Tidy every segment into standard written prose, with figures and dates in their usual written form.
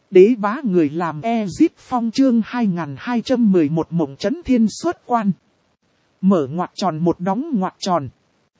Đế bá người làm Ezip Phong chương 2211 Mộng Chấn Thiên xuất quan. Mở ngoặc tròn một đóng ngoặc tròn.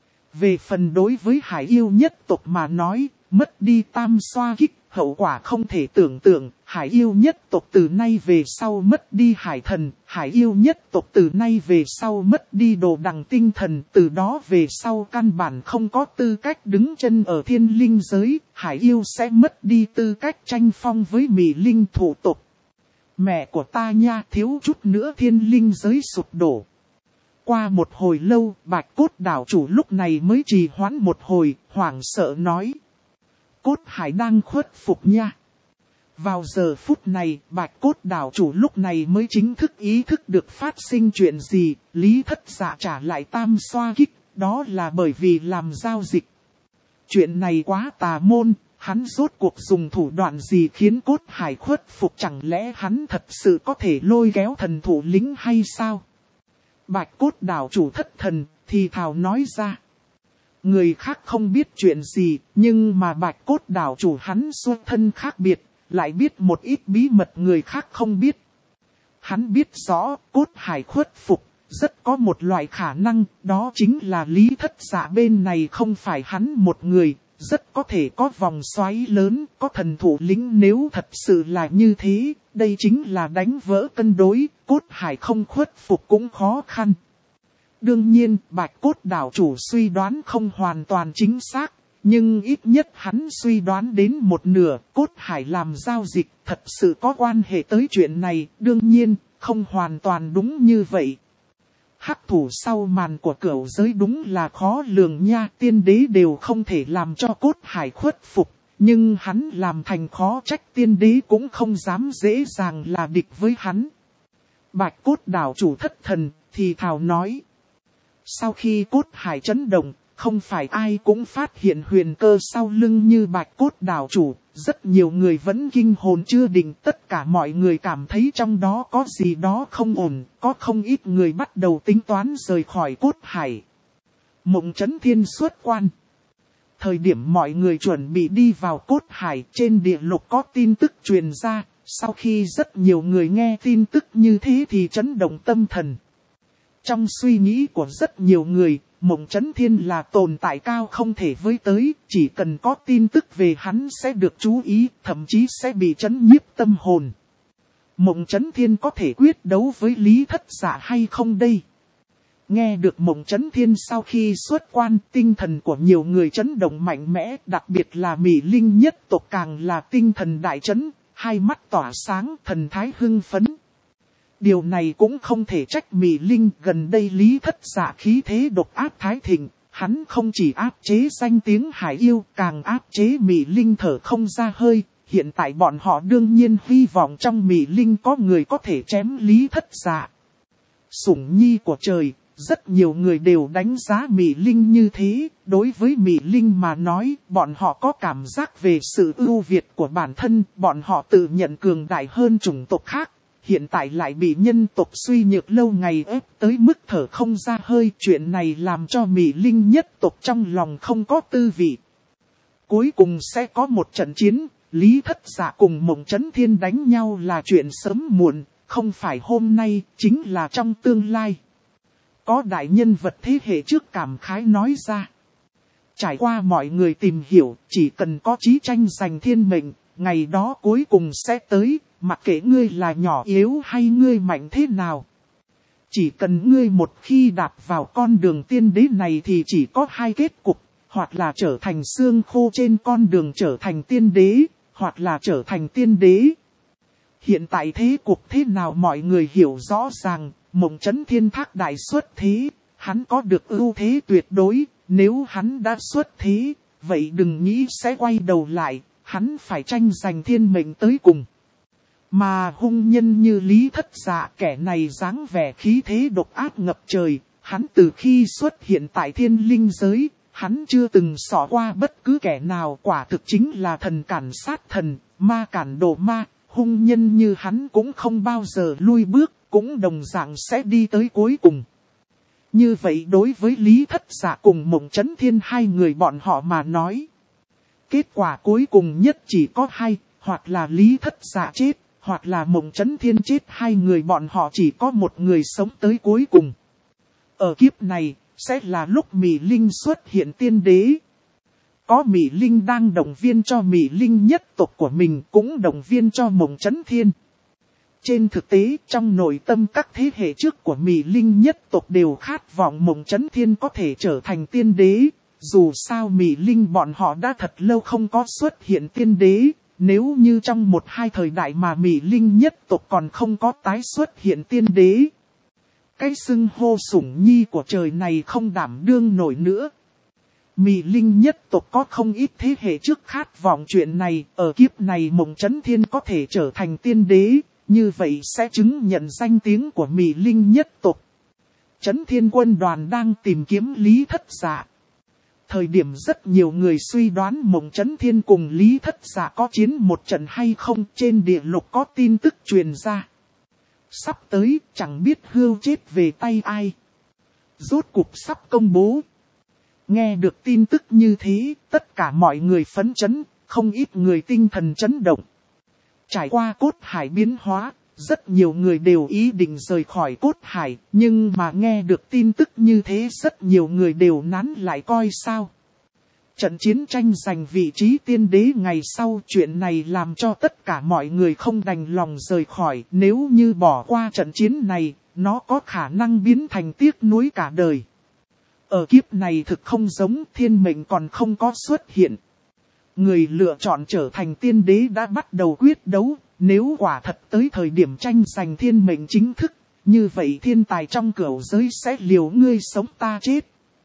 Về phần đối với hải yêu nhất tộc mà nói, mất đi tam xoa kích, hậu quả không thể tưởng tượng. Hải yêu nhất tộc từ nay về sau mất đi hải thần, hải yêu nhất tộc từ nay về sau mất đi đồ đằng tinh thần, từ đó về sau căn bản không có tư cách đứng chân ở thiên linh giới, hải yêu sẽ mất đi tư cách tranh phong với mị linh thủ tộc. Mẹ của ta nha, thiếu chút nữa thiên linh giới sụp đổ. Qua một hồi lâu, Bạch Cốt đảo chủ lúc này mới trì hoãn một hồi, hoảng sợ nói. Cốt hải đang khuất phục nha. Vào giờ phút này, Bạch Cốt đảo chủ lúc này mới chính thức ý thức được phát sinh chuyện gì, Lý Thất Dạ trả lại tam xoa kích, đó là bởi vì làm giao dịch. Chuyện này quá tà môn, hắn rốt cuộc dùng thủ đoạn gì khiến cốt hải khuất phục, chẳng lẽ hắn thật sự có thể lôi kéo thần thủ lĩnh hay sao? Bạch Cốt đảo chủ thất thần, thì thào nói ra. Người khác không biết chuyện gì, nhưng mà Bạch Cốt đảo chủ hắn xuất thân khác biệt, lại biết một ít bí mật người khác không biết. Hắn biết rõ, cốt hải khuất phục, rất có một loại khả năng, đó chính là Lý Thất Dạ bên này không phải hắn một người, rất có thể có vòng xoáy lớn, có thần thủ lĩnh. Nếu thật sự là như thế, đây chính là đánh vỡ cân đối, cốt hải không khuất phục cũng khó khăn. Đương nhiên, Bạch Cốt đảo chủ suy đoán không hoàn toàn chính xác, nhưng ít nhất hắn suy đoán đến một nửa, cốt hải làm giao dịch thật sự có quan hệ tới chuyện này, đương nhiên, không hoàn toàn đúng như vậy. Hắc thủ sau màn của cửu giới đúng là khó lường nha, tiên đế đều không thể làm cho cốt hải khuất phục, nhưng hắn làm thành khó trách tiên đế cũng không dám dễ dàng là địch với hắn. Bạch Cốt đảo chủ thất thần, thì thào nói. Sau khi cốt hải chấn động, không phải ai cũng phát hiện huyền cơ sau lưng như Bạch Cốt đảo chủ, rất nhiều người vẫn kinh hồn chưa định, tất cả mọi người cảm thấy trong đó có gì đó không ổn, có không ít người bắt đầu tính toán rời khỏi cốt hải. Mộng Chấn Thiên xuất quan. Thời điểm mọi người chuẩn bị đi vào cốt hải, trên địa lục có tin tức truyền ra, sau khi rất nhiều người nghe tin tức như thế thì chấn động tâm thần. Trong suy nghĩ của rất nhiều người, Mộng Chấn Thiên là tồn tại cao không thể với tới, chỉ cần có tin tức về hắn sẽ được chú ý, thậm chí sẽ bị chấn nhiếp tâm hồn. Mộng Chấn Thiên có thể quyết đấu với Lý Thất Dạ hay không đây? Nghe được Mộng Chấn Thiên sau khi xuất quan, tinh thần của nhiều người chấn động mạnh mẽ, đặc biệt là Mị Linh nhất tộc càng là tinh thần đại chấn, hai mắt tỏa sáng, thần thái hưng phấn. Điều này cũng không thể trách Mị Linh, gần đây Lý Thất Dạ khí thế độc áp thái thịnh, hắn không chỉ áp chế danh tiếng hải yêu, càng áp chế Mị Linh thở không ra hơi, hiện tại bọn họ đương nhiên hy vọng trong Mị Linh có người có thể chém Lý Thất Dạ. Sủng nhi của trời, rất nhiều người đều đánh giá Mị Linh như thế, đối với Mị Linh mà nói, bọn họ có cảm giác về sự ưu việt của bản thân, bọn họ tự nhận cường đại hơn chủng tộc khác. Hiện tại lại bị nhân tộc suy nhược lâu ngày ép tới mức thở không ra hơi. Chuyện này làm cho Mị Linh nhất tộc trong lòng không có tư vị. Cuối cùng sẽ có một trận chiến, Lý Thất Dạ cùng Mộng Chấn Thiên đánh nhau là chuyện sớm muộn, không phải hôm nay, chính là trong tương lai. Có đại nhân vật thế hệ trước cảm khái nói ra. Trải qua mọi người tìm hiểu, chỉ cần có chí tranh giành thiên mệnh, ngày đó cuối cùng sẽ tới. Mặc kệ ngươi là nhỏ yếu hay ngươi mạnh thế nào. Chỉ cần ngươi một khi đạp vào con đường tiên đế này thì chỉ có hai kết cục. Hoặc là trở thành xương khô trên con đường trở thành tiên đế, hoặc là trở thành tiên đế. Hiện tại thế cục thế nào mọi người hiểu rõ ràng. Mộng Chấn Thiên thác đại xuất thế, hắn có được ưu thế tuyệt đối. Nếu hắn đã xuất thế, vậy đừng nghĩ sẽ quay đầu lại. Hắn phải tranh giành thiên mệnh tới cùng. Mà hung nhân như Lý Thất Dạ, kẻ này dáng vẻ khí thế độc ác ngập trời, hắn từ khi xuất hiện tại thiên linh giới, hắn chưa từng xỏ qua bất cứ kẻ nào, quả thực chính là thần cản sát thần, ma cản độ ma, hung nhân như hắn cũng không bao giờ lui bước, cũng đồng dạng sẽ đi tới cuối cùng. Như vậy đối với Lý Thất Dạ cùng Mộng Chấn Thiên hai người bọn họ mà nói, kết quả cuối cùng nhất chỉ có hai. hoặc là Lý Thất Dạ chết, hoặc là Mộng Chấn Thiên chết, hai người bọn họ chỉ có một người sống tới cuối cùng. Ở kiếp này, sẽ là lúc Mị Linh xuất hiện tiên đế. Có Mị Linh đang động viên cho Mị Linh nhất tộc của mình, cũng động viên cho Mộng Chấn Thiên. Trên thực tế, trong nội tâm các thế hệ trước của Mị Linh nhất tộc đều khát vọng Mộng Chấn Thiên có thể trở thành tiên đế. Dù sao Mị Linh bọn họ đã thật lâu không có xuất hiện tiên đế. Nếu như trong một hai thời đại mà Mị Linh nhất tộc còn không có tái xuất hiện tiên đế, cái xưng hô sủng nhi của trời này không đảm đương nổi nữa. Mị Linh nhất tộc có không ít thế hệ trước khát vọng chuyện này, ở kiếp này Mộng Chấn Thiên có thể trở thành tiên đế, như vậy sẽ chứng nhận danh tiếng của Mị Linh nhất tộc. Chấn Thiên quân đoàn đang tìm kiếm Lý Thất Dạ. Thời điểm rất nhiều người suy đoán Mộng Chấn Thiên cùng Lý Thất Dạ có chiến một trận hay không, trên địa lục có tin tức truyền ra. Sắp tới chẳng biết hươu chết về tay ai. Rốt cuộc sắp công bố. Nghe được tin tức như thế, tất cả mọi người phấn chấn, không ít người tinh thần chấn động. Trải qua cốt hải biến hóa, rất nhiều người đều ý định rời khỏi cốt hải, nhưng mà nghe được tin tức như thế rất nhiều người đều nán lại coi sao. Trận chiến tranh giành vị trí tiên đế ngày sau, chuyện này làm cho tất cả mọi người không đành lòng rời khỏi. Nếu như bỏ qua trận chiến này, nó có khả năng biến thành tiếc nuối cả đời. Ở kiếp này thực không giống, thiên mệnh còn không có xuất hiện. Người lựa chọn trở thành tiên đế đã bắt đầu quyết đấu. Nếu quả thật tới thời điểm tranh giành thiên mệnh chính thức, như vậy thiên tài trong cửu giới sẽ liều ngươi sống ta chết.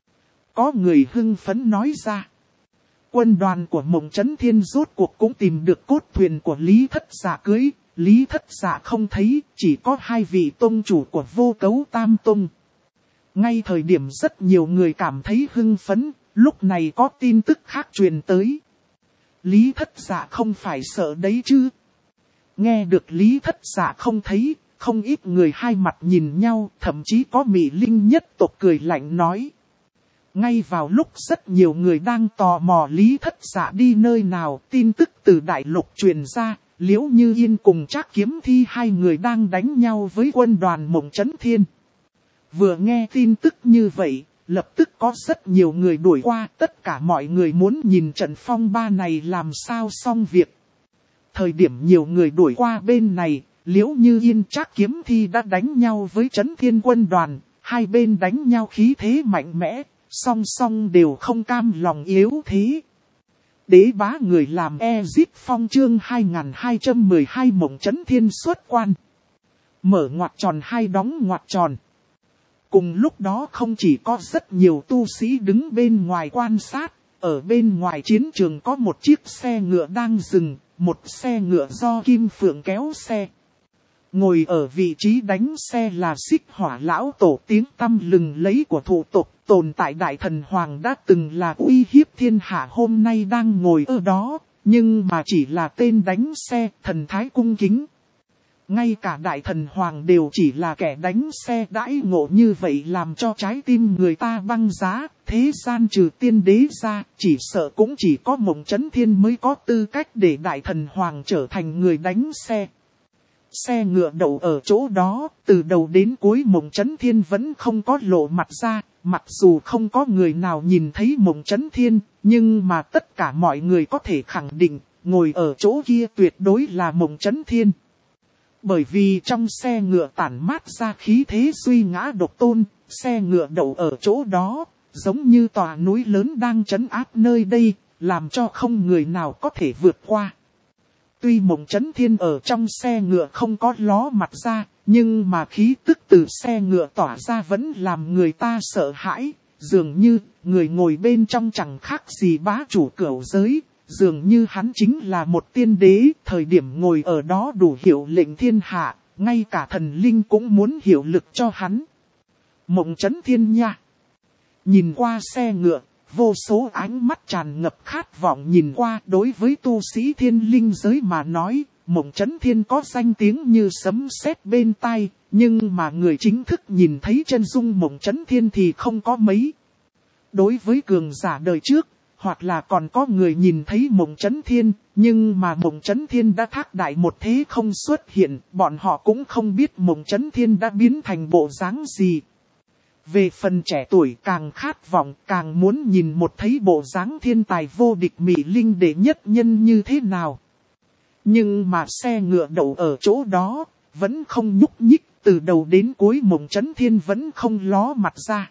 Có người hưng phấn nói ra. Quân đoàn của Mộng Chấn Thiên rốt cuộc cũng tìm được cốt thuyền của Lý Thất Dạ cưới. Lý Thất Dạ không thấy, chỉ có hai vị tông chủ của Vô Cấu Tam Tông. Ngay thời điểm rất nhiều người cảm thấy hưng phấn, lúc này có tin tức khác truyền tới. Lý Thất Dạ không phải sợ đấy chứ. Nghe được Lý Thất Dạ không thấy, không ít người hai mặt nhìn nhau, thậm chí có Mị Linh nhất tộc cười lạnh nói. Ngay vào lúc rất nhiều người đang tò mò Lý Thất Dạ đi nơi nào, tin tức từ đại lục truyền ra, Liễu Như Yên cùng Trác Kiếm Thi hai người đang đánh nhau với quân đoàn Mộng Chấn Thiên. Vừa nghe tin tức như vậy, lập tức có rất nhiều người đuổi qua, tất cả mọi người muốn nhìn trận phong ba này làm sao xong việc. Thời điểm nhiều người đuổi qua bên này, Liễu Như Yên Trác Kiếm Thi đã đánh nhau với Chấn Thiên quân đoàn, hai bên đánh nhau khí thế mạnh mẽ, song song đều không cam lòng yếu thế. Đế bá người làm Ezip Phong chương 2212 Mộng Chấn Thiên xuất quan. Mở ngoặc tròn hai đóng ngoặc tròn. Cùng lúc đó không chỉ có rất nhiều tu sĩ đứng bên ngoài quan sát, ở bên ngoài chiến trường có một chiếc xe ngựa đang dừng, một xe ngựa do Kim Phượng kéo xe. Ngồi ở vị trí đánh xe là Xích Hỏa lão tổ tiếng tăm lừng lẫy của thủ tộc, tồn tại Đại Thần Hoàng đã từng là uy hiếp thiên hạ, hôm nay đang ngồi ở đó, nhưng mà chỉ là tên đánh xe, thần thái cung kính. Ngay cả Đại Thần Hoàng đều chỉ là kẻ đánh xe, đãi ngộ như vậy làm cho trái tim người ta băng giá. Thế gian trừ tiên đế ra, chỉ sợ cũng chỉ có Mộng Chấn Thiên mới có tư cách để Đại Thần Hoàng trở thành người đánh xe. Xe ngựa đậu ở chỗ đó, từ đầu đến cuối Mộng Chấn Thiên vẫn không có lộ mặt ra, mặc dù không có người nào nhìn thấy Mộng Chấn Thiên, nhưng mà tất cả mọi người có thể khẳng định, ngồi ở chỗ kia tuyệt đối là Mộng Chấn Thiên. Bởi vì trong xe ngựa tản mát ra khí thế duy ngã độc tôn, xe ngựa đậu ở chỗ đó, giống như tòa núi lớn đang trấn áp nơi đây, làm cho không người nào có thể vượt qua. Tuy Mộng Chấn Thiên ở trong xe ngựa không có ló mặt ra, nhưng mà khí tức từ xe ngựa tỏa ra vẫn làm người ta sợ hãi, dường như người ngồi bên trong chẳng khác gì bá chủ cửu giới, dường như hắn chính là một tiên đế, thời điểm ngồi ở đó đủ hiệu lệnh thiên hạ, ngay cả thần linh cũng muốn hiệu lực cho hắn. Mộng Chấn Thiên nha! Nhìn qua xe ngựa, vô số ánh mắt tràn ngập khát vọng nhìn qua. Đối với tu sĩ thiên linh giới mà nói, Mộng Chấn Thiên có danh tiếng như sấm sét bên tai, nhưng mà người chính thức nhìn thấy chân dung Mộng Chấn Thiên thì không có mấy. Đối với cường giả đời trước, hoặc là còn có người nhìn thấy Mộng Chấn Thiên, nhưng mà Mộng Chấn Thiên đã thác đại một thế không xuất hiện, bọn họ cũng không biết Mộng Chấn Thiên đã biến thành bộ dáng gì. Về phần trẻ tuổi càng khát vọng, càng muốn nhìn một thấy bộ dáng thiên tài vô địch Mỹ Linh đệ nhất nhân như thế nào. Nhưng mà xe ngựa đậu ở chỗ đó, vẫn không nhúc nhích, từ đầu đến cuối Mộng Chấn Thiên vẫn không ló mặt ra.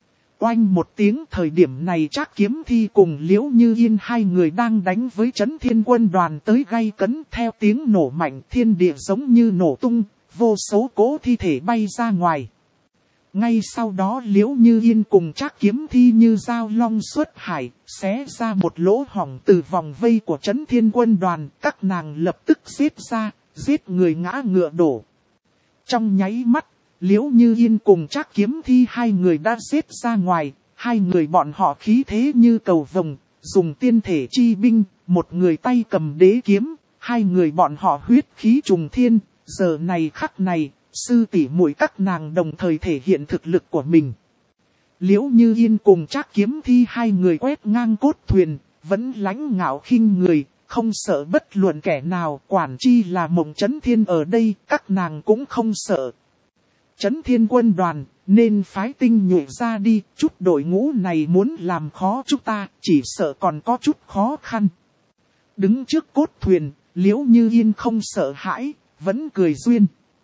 Oanh một tiếng, thời điểm này Trác Kiếm Thi cùng Liễu Như Yên hai người đang đánh với Chấn Thiên quân đoàn tới gay cấn, theo tiếng nổ mạnh thiên địa giống như nổ tung, vô số cỗ thi thể bay ra ngoài. Ngay sau đó Liễu Như Yên cùng Trác Kiếm Thi như dao long xuất hải, xé ra một lỗ hổng từ vòng vây của Chấn Thiên quân đoàn, các nàng lập tức giết ra, giết người ngã ngựa đổ. Trong nháy mắt, Liễu Như Yên cùng Trác Kiếm Thi hai người đã giết ra ngoài, hai người bọn họ khí thế như cầu vồng, dùng tiên thể chi binh, một người tay cầm đế kiếm, hai người bọn họ huyết khí trùng thiên, giờ này khắc này, sư tỷ muội các nàng đồng thời thể hiện thực lực của mình. Liễu Như Yên cùng Trác Kiếm Thi hai người quét ngang cốt thuyền, vẫn lãnh ngạo khinh người, không sợ bất luận kẻ nào, quản chi là Mộng Chấn Thiên ở đây, các nàng cũng không sợ. Chấn Thiên quân đoàn, nên phái tinh nhuệ ra đi, chút đội ngũ này muốn làm khó chúng ta, chỉ sợ còn có chút khó khăn. Đứng trước cốt thuyền, Liễu Như Yên không sợ hãi, vẫn cười duyên.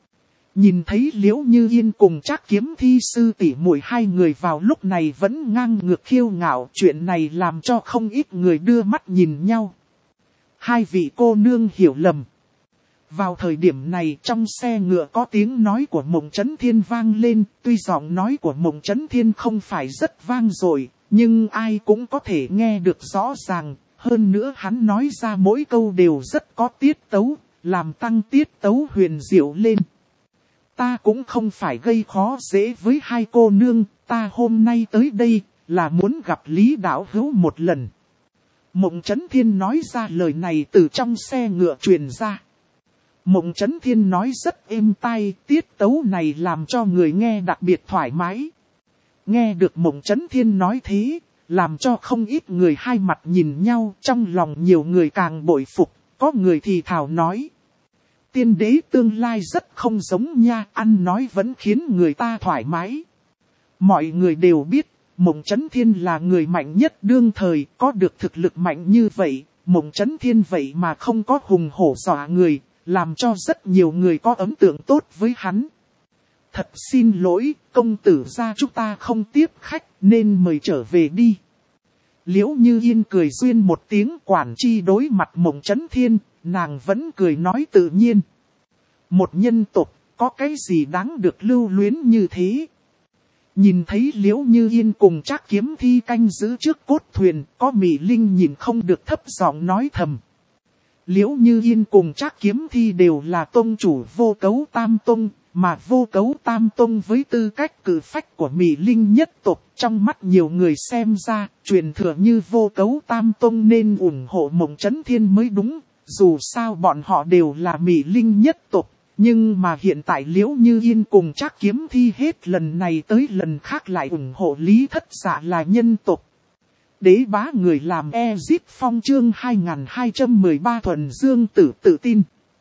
Nhìn thấy Liễu Như Yên cùng Trác Kiếm Thi sư tỷ muội hai người vào lúc này vẫn ngang ngược kiêu ngạo, chuyện này làm cho không ít người đưa mắt nhìn nhau. Hai vị cô nương hiểu lầm. Vào thời điểm này trong xe ngựa có tiếng nói của Mộng Chấn Thiên vang lên, tuy giọng nói của Mộng Chấn Thiên không phải rất vang dội, nhưng ai cũng có thể nghe được rõ ràng, hơn nữa hắn nói ra mỗi câu đều rất có tiết tấu, làm tăng tiết tấu huyền diệu lên. Ta cũng không phải gây khó dễ với hai cô nương, ta hôm nay tới đây là muốn gặp Lý Đạo Hữu một lần. Mộng Chấn Thiên nói ra lời này từ trong xe ngựa truyền ra. Mộng Chấn Thiên nói rất êm tai, tiết tấu này làm cho người nghe đặc biệt thoải mái. Nghe được Mộng Chấn Thiên nói thế, làm cho không ít người hai mặt nhìn nhau, trong lòng nhiều người càng bội phục, có người thì thào nói. Tiên đế tương lai rất không giống nha, ăn nói vẫn khiến người ta thoải mái. Mọi người đều biết, Mộng Chấn Thiên là người mạnh nhất đương thời, có được thực lực mạnh như vậy, Mộng Chấn Thiên vậy mà không có hùng hổ dọa người, làm cho rất nhiều người có ấn tượng tốt với hắn. Thật xin lỗi, công tử gia chúng ta không tiếp khách nên mời trở về đi. Liễu Như Yên cười duyên một tiếng, quản chi đối mặt Mộng Chấn Thiên, nàng vẫn cười nói tự nhiên. Một nhân tộc, có cái gì đáng được lưu luyến như thế? Nhìn thấy Liễu Như Yên cùng Trác Kiếm Thi canh giữ trước cốt thuyền, có Mỹ Linh nhìn không được thấp giọng nói thầm. Liễu Như Yên cùng Trác Kiếm Thi đều là tông chủ Vô Cấu Tam Tông, mà Vô Cấu Tam Tông với tư cách cử phách của Mỹ Linh nhất tộc, trong mắt nhiều người xem ra, truyền thừa như Vô Cấu Tam Tông nên ủng hộ Mộng Chấn Thiên mới đúng, dù sao bọn họ đều là Mỹ Linh nhất tộc, nhưng mà hiện tại Liễu Như Yên cùng Trác Kiếm Thi hết lần này tới lần khác lại ủng hộ Lý Thất Dạ là nhân tộc. Đế bá người làm Ezip Phong chương 2213 thuần dương tử tự tin.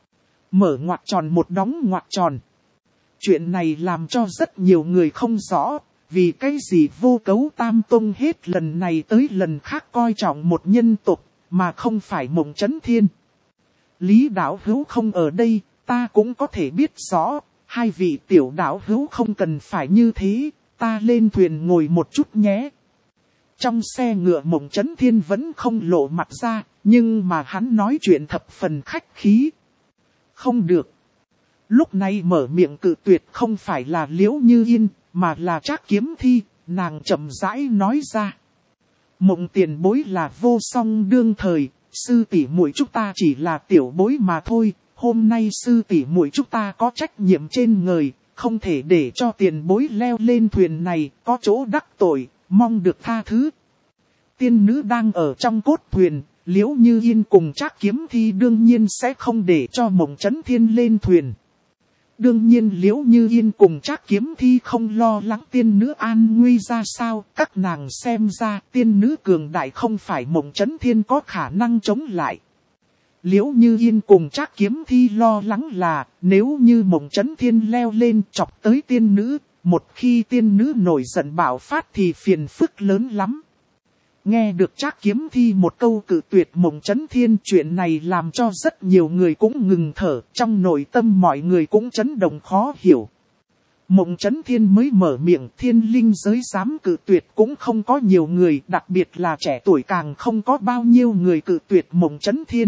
Mở ngoặc tròn một đóng ngoặc tròn. Chuyện này làm cho rất nhiều người không rõ, vì cái gì Vô Cấu Tam Tông hết lần này tới lần khác coi trọng một nhân tộc, mà không phải Mộng Chấn Thiên. Lý Đạo Hữu không ở đây, ta cũng có thể biết rõ, hai vị tiểu đạo hữu không cần phải như thế, ta lên thuyền ngồi một chút nhé. Trong xe ngựa Mộng Chấn Thiên vẫn không lộ mặt ra, nhưng mà hắn nói chuyện thập phần khách khí. Không được. Lúc này mở miệng cự tuyệt không phải là Liễu Như Yên, mà là Trác Kiếm Thi, nàng chậm rãi nói ra. Mộng tiền bối là vô song đương thời, sư tỷ muội chúng ta chỉ là tiểu bối mà thôi, hôm nay sư tỷ muội chúng ta có trách nhiệm trên người, không thể để cho tiền bối leo lên thuyền này, có chỗ đắc tội, mong được tha thứ. Tiên nữ đang ở trong cốt thuyền, Liễu Như Yên cùng Trác Kiếm Thi đương nhiên sẽ không để cho Mộng Chấn Thiên lên thuyền. Đương nhiên Liễu Như Yên cùng Trác Kiếm Thi không lo lắng tiên nữ an nguy ra sao, các nàng xem ra tiên nữ cường đại không phải Mộng Chấn Thiên có khả năng chống lại. Liễu Như Yên cùng Trác Kiếm Thi lo lắng là nếu như Mộng Chấn Thiên leo lên chọc tới tiên nữ, một khi tiên nữ nổi giận bạo phát thì phiền phức lớn lắm. Nghe được Trác Kiếm Thi một câu cự tuyệt Mộng Chấn Thiên, chuyện này làm cho rất nhiều người cũng ngừng thở, trong nội tâm mọi người cũng chấn động khó hiểu. Mộng Chấn Thiên mới mở miệng, thiên linh giới dám cự tuyệt cũng không có nhiều người, đặc biệt là trẻ tuổi càng không có bao nhiêu người cự tuyệt Mộng Chấn Thiên.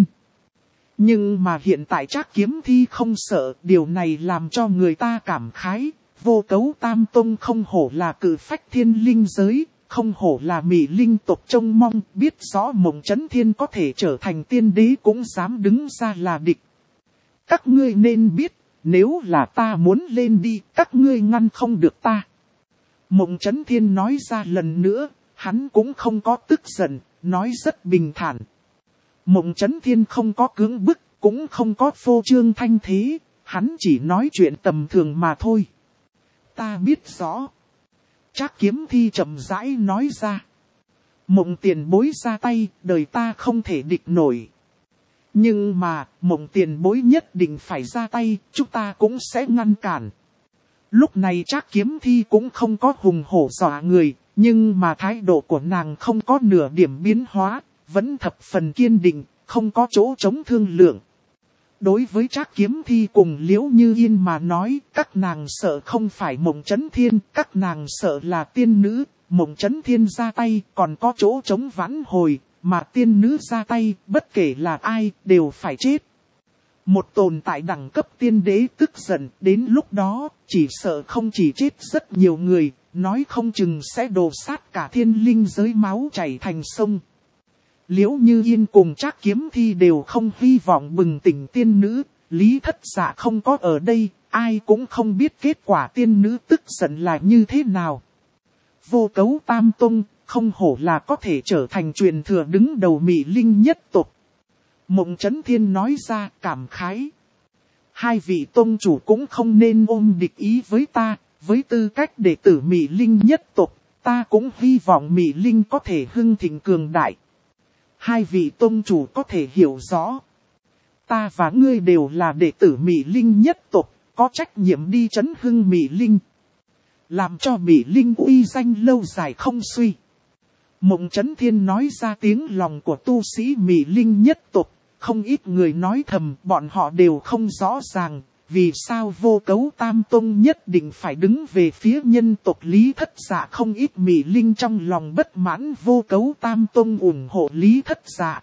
Nhưng mà hiện tại Trác Kiếm Thi không sợ, điều này làm cho người ta cảm khái, Vô Cấu Tam Tông không hổ là cự phách thiên linh giới. Không hổ là Mị Linh tộc trông mong, biết rõ Mộng Chấn Thiên có thể trở thành tiên đế cũng dám đứng ra là địch. Các ngươi nên biết, nếu là ta muốn lên đi, các ngươi ngăn không được ta. Mộng Chấn Thiên nói ra lần nữa, hắn cũng không có tức giận, nói rất bình thản. Mộng Chấn Thiên không có cưỡng bức, cũng không có phô trương thanh thế, hắn chỉ nói chuyện tầm thường mà thôi. Ta biết rõ. Trác Kiếm Thi chậm rãi nói ra. Mộng tiền bối ra tay, đời ta không thể địch nổi. Nhưng mà, Mộng tiền bối nhất định phải ra tay, chúng ta cũng sẽ ngăn cản. Lúc này Trác Kiếm Thi cũng không có hùng hổ dọa người, nhưng mà thái độ của nàng không có nửa điểm biến hóa, vẫn thập phần kiên định, không có chỗ chống thương lượng. Đối với Trác Kiếm Thi cùng Liễu Như Yên mà nói, các nàng sợ không phải Mộng Chấn Thiên, các nàng sợ là tiên nữ, Mộng Chấn Thiên ra tay còn có chỗ chống vãn hồi, mà tiên nữ ra tay, bất kể là ai, đều phải chết. Một tồn tại đẳng cấp tiên đế tức giận, đến lúc đó, chỉ sợ không chỉ chết rất nhiều người, nói không chừng sẽ đổ sát cả thiên linh giới máu chảy thành sông. Liễu Như Yên cùng Trác Kiếm Thi đều không hy vọng bừng tỉnh tiên nữ, Lý Thất Dạ không có ở đây, ai cũng không biết kết quả tiên nữ tức giận là như thế nào. Vô Cấu Tam Tông, không hổ là có thể trở thành truyền thừa đứng đầu Mị Linh nhất tộc. Mộng Chấn Thiên nói ra cảm khái. Hai vị tông chủ cũng không nên ôm địch ý với ta, với tư cách đệ tử Mị Linh nhất tộc, ta cũng hy vọng Mị Linh có thể hưng thịnh cường đại. Hai vị tông chủ có thể hiểu rõ. Ta và ngươi đều là đệ tử Mị Linh nhất tộc, có trách nhiệm đi trấn hưng Mị Linh. Làm cho Mị Linh uy danh lâu dài không suy. Mộng Chấn Thiên nói ra tiếng lòng của tu sĩ Mị Linh nhất tộc. Không ít người nói thầm, bọn họ đều không rõ ràng. Vì sao Vô Cấu Tam Tông nhất định phải đứng về phía nhân tộc Lý Thất Dạ, không ít Mị Linh trong lòng bất mãn Vô Cấu Tam Tông ủng hộ Lý Thất Dạ.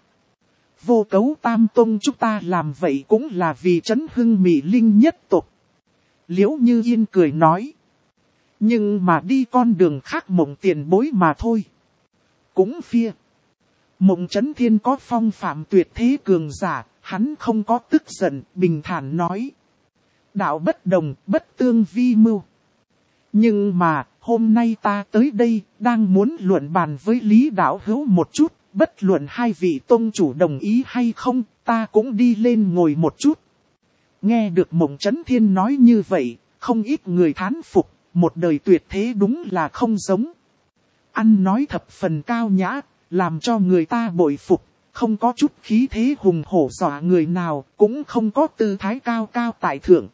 Vô Cấu Tam Tông chúng ta làm vậy cũng là vì trấn hưng Mị Linh nhất tộc. Liễu Như Yên cười nói. Nhưng mà đi con đường khác Mộng tiền bối mà thôi. Cũng phia. Mộng Chấn Thiên có phong phạm tuyệt thế cường giả, hắn không có tức giận, bình thản nói. Đạo bất đồng, bất tương vi mưu. Nhưng mà, hôm nay ta tới đây, đang muốn luận bàn với Lý Đạo Hữu một chút, bất luận hai vị tông chủ đồng ý hay không, ta cũng đi lên ngồi một chút. Nghe được Mộng Chấn Thiên nói như vậy, không ít người thán phục, một đời tuyệt thế đúng là không giống. Ăn nói thập phần cao nhã, làm cho người ta bội phục, không có chút khí thế hùng hổ dọa người nào, cũng không có tư thái cao cao tại thượng.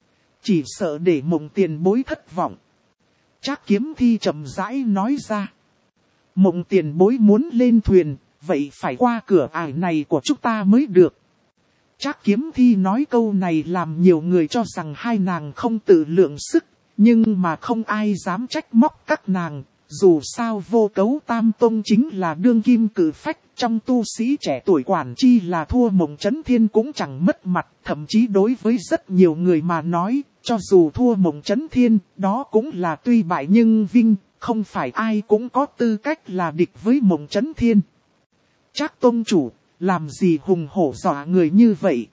Chỉ sợ để Mộng tiền bối thất vọng. Trác Kiếm Thi chậm rãi nói ra. Mộng tiền bối muốn lên thuyền, vậy phải qua cửa ải này của chúng ta mới được. Trác Kiếm Thi nói câu này làm nhiều người cho rằng hai nàng không tự lượng sức, nhưng mà không ai dám trách móc các nàng. Dù sao Vô Cấu Tam Tông chính là đương kim cử phách, trong tu sĩ trẻ tuổi quản chi là thua Mộng Chấn Thiên cũng chẳng mất mặt, thậm chí đối với rất nhiều người mà nói, cho dù thua Mộng Chấn Thiên, đó cũng là tuy bại nhưng vinh, không phải ai cũng có tư cách là địch với Mộng Chấn Thiên. Trác tông chủ, làm gì hùng hổ dọa người như vậy?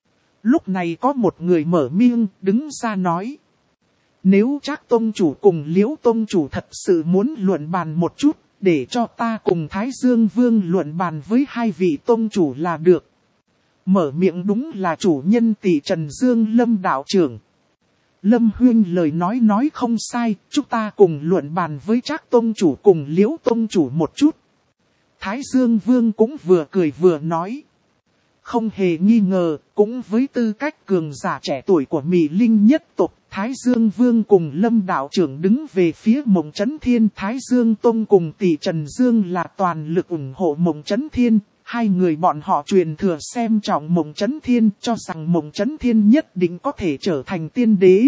Lúc này có một người mở miệng, đứng ra nói. Nếu Trác tông chủ cùng Liễu tông chủ thật sự muốn luận bàn một chút, để cho ta cùng Thái Dương Vương luận bàn với hai vị tông chủ là được. Mở miệng đúng là chủ nhân tỷ Trần Dương Lâm đạo trưởng. Lâm Huyên lời nói không sai, chúng ta cùng luận bàn với Trác tông chủ cùng Liễu tông chủ một chút. Thái Dương Vương cũng vừa cười vừa nói. Không hề nghi ngờ, cũng với tư cách cường giả trẻ tuổi của Mị Linh nhất tộc, Thái Dương Vương cùng Lâm đạo trưởng đứng về phía Mộng Chấn Thiên. Thái Dương Tông cùng Tỷ Trần Dương là toàn lực ủng hộ Mộng Chấn Thiên. Hai người bọn họ truyền thừa xem trọng Mộng Chấn Thiên, cho rằng Mộng Chấn Thiên nhất định có thể trở thành tiên đế.